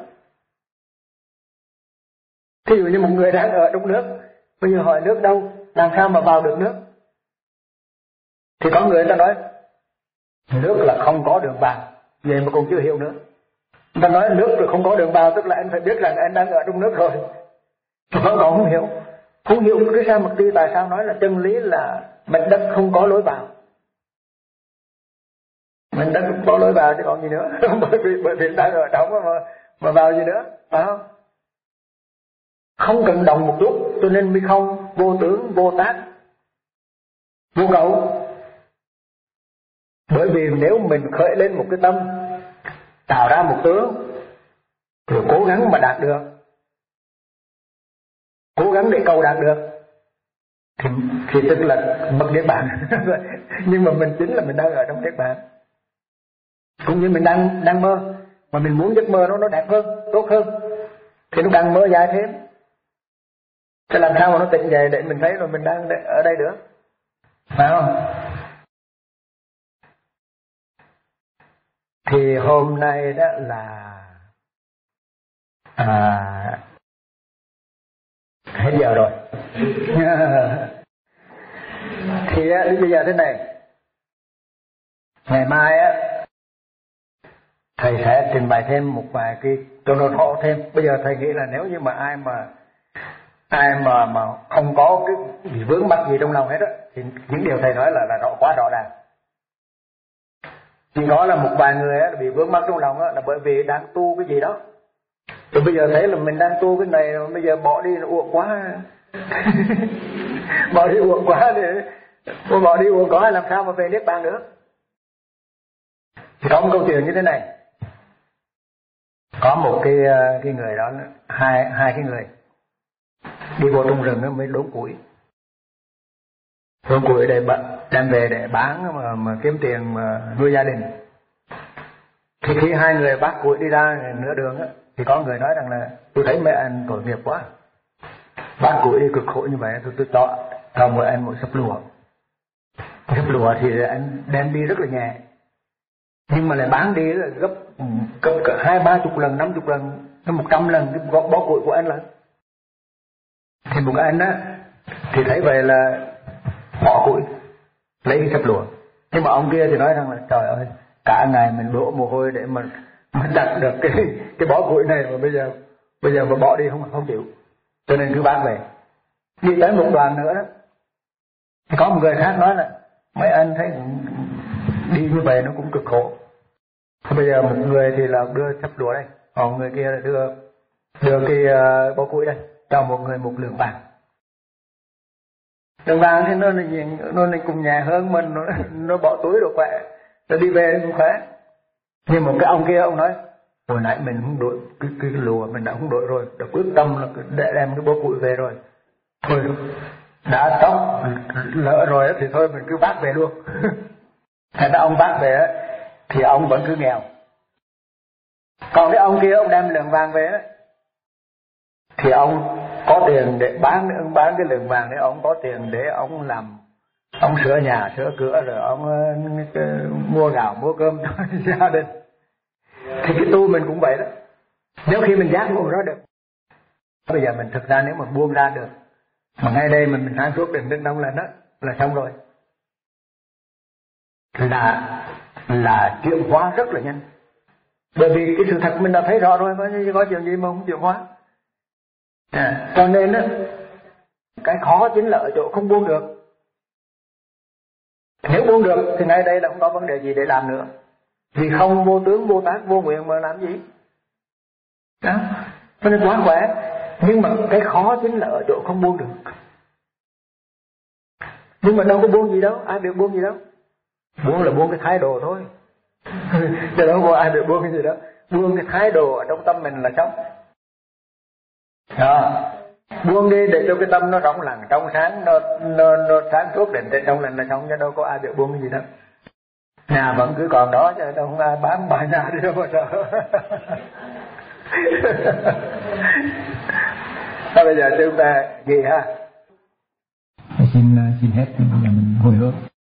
Thí dụ như một người đang ở trong nước, bây giờ hỏi nước đâu, làm sao mà vào được nước? Thì có người ta nói nước là không có đường vào, vậy mà còn chưa hiểu nữa. Người ta nói nước là không có đường vào, tức là anh phải biết rằng anh đang ở trong nước rồi. Mà vẫn còn không hiểu. Không hiểu cái sao mật ti tại sao nói là chân lý là mảnh đất không có lối vào. Mảnh đất không có lối vào chứ còn gì nữa. bởi vì bởi vì đang ở trong mà mà vào gì nữa, phải không? Không cần đồng một chút, cho nên mới không vô tướng, vô tác, vô cầu. Bởi vì nếu mình khởi lên một cái tâm tạo ra một tướng, rồi cố gắng mà đạt được, cố gắng để cầu đạt được, thì, thì tức là mất niết bàn. Nhưng mà mình chính là mình đang ở trong niết bàn. Cũng như mình đang đang mơ, mà mình muốn giấc mơ nó nó đẹp hơn, tốt hơn, thì nó càng mơ dài thêm. Thế làm sao mà nó tỉnh dậy để mình thấy rồi mình đang ở đây nữa, phải không? Thì hôm nay đó là à, hết giờ rồi. Thì á, bây giờ thế này, ngày mai á thầy sẽ trình bày thêm một vài cái cho nó rõ thêm. Bây giờ thầy nghĩ là nếu như mà ai mà ai mà mà không có cái gì vướng mắc gì trong lòng hết á, thì những điều thầy nói là là rõ, quá rõ ràng. Chỉ có là một vài người á bị vướng mắc trong lòng á là bởi vì đang tu cái gì đó. Rồi bây giờ thấy là mình đang tu cái này rồi bây giờ bỏ đi là uổng quá. Bỏ đi uổng quá thì bỏ đi uổng quá làm sao mà về niết bàn nữa. Thì có một câu chuyện như thế này. Có một cái cái người đó, hai hai cái người đi vô trong rừng mới đốn củi. Đốn củi để đem về để bán mà, mà kiếm tiền mà nuôi gia đình. Thì khi hai người bắt củi đi ra nửa đường á, thì có người nói rằng là tôi thấy mấy anh tội nghiệp quá, bắt củi đi cực khổ như vậy, tôi tôi cho cho mỗi anh một sấp lúa. Sấp lúa thì anh đem đi rất là nhẹ, nhưng mà lại bán đi là gấp gấp cả hai ba chục lần, năm chục lần, một trăm lần cái bó, bó củi của anh lần. Thì một anh á thì thấy vậy là bỏ củi lấy cái sấp lúa, nhưng mà ông kia thì nói rằng là trời ơi, cả ngày mình đổ mồ hôi để mà mà đặt được cái cái bó củi này mà bây giờ bây giờ mà bỏ đi không không chịu, cho nên cứ bán về. Đi tới một đoàn nữa đó, thì có một người khác nói là mấy anh thấy đi như vậy nó cũng cực khổ. Bây giờ một người thì là đưa sấp lúa đây, còn người kia là đưa đưa cái uh, bó củi đây, cho một người một lượng vàng. Lượng vàng thì nó nó nó cũng nhẹ hơn mình, nó nó bỏ túi rồi khỏe, rồi đi về cũng khỏe. Nhưng một cái ông kia ông nói hồi nãy mình không đổi cái, cái lùa mình đã không đổi rồi, đã quyết tâm là để đem cái bó củi về rồi, thôi đã tóc lỡ rồi thì thôi mình cứ vác về luôn. Thế đó, ông vác về thì ông vẫn cứ nghèo. Còn cái ông kia ông đem lượng vàng về thì ông có tiền để bán, ông bán cái lượng vàng để ông có tiền để ông làm, ông sửa nhà sửa cửa rồi ông uh, mua gạo mua cơm cho gia đình. Thì cái tu mình cũng vậy đó, nếu khi mình giác ngộ đó được. Bây giờ mình thực ra nếu mà buông ra được mà ngay đây mình mình sáng suốt định đứng đông lần đó là xong rồi, là là chuyển hóa rất là nhanh. Bởi vì cái sự thật mình đã thấy rõ rồi, có, có chuyện gì mà không chuyển hóa. À, cho nên á, cái khó chính là ở chỗ không buông được. Nếu buông được thì ngay đây là không có vấn đề gì để làm nữa. Vì không vô tướng, vô tác, vô nguyện mà làm gì. Đó, cho nên quá khỏe. Nhưng mà cái khó chính là ở chỗ không buông được. Nhưng mà đâu có buông gì đâu, ai biết buông gì đâu. Buông là buông cái thái độ thôi. Chứ đâu có ai được buông cái gì đó. Buông cái thái độ ở trong tâm mình là xong. Đó. Buông đi để cho cái tâm nó rộng lặng, trong sáng, nó nó nó sáng suốt định tĩnh trong lành là xong, chứ đâu có ai biết buông cái gì đâu. Nhà vẫn cứ còn đó chứ đâu không ai bán bài nhà đi đâu mà sợ. Thôi bây giờ chúng ta gì ha? Xin xin hết, bây giờ mình hồi hướng.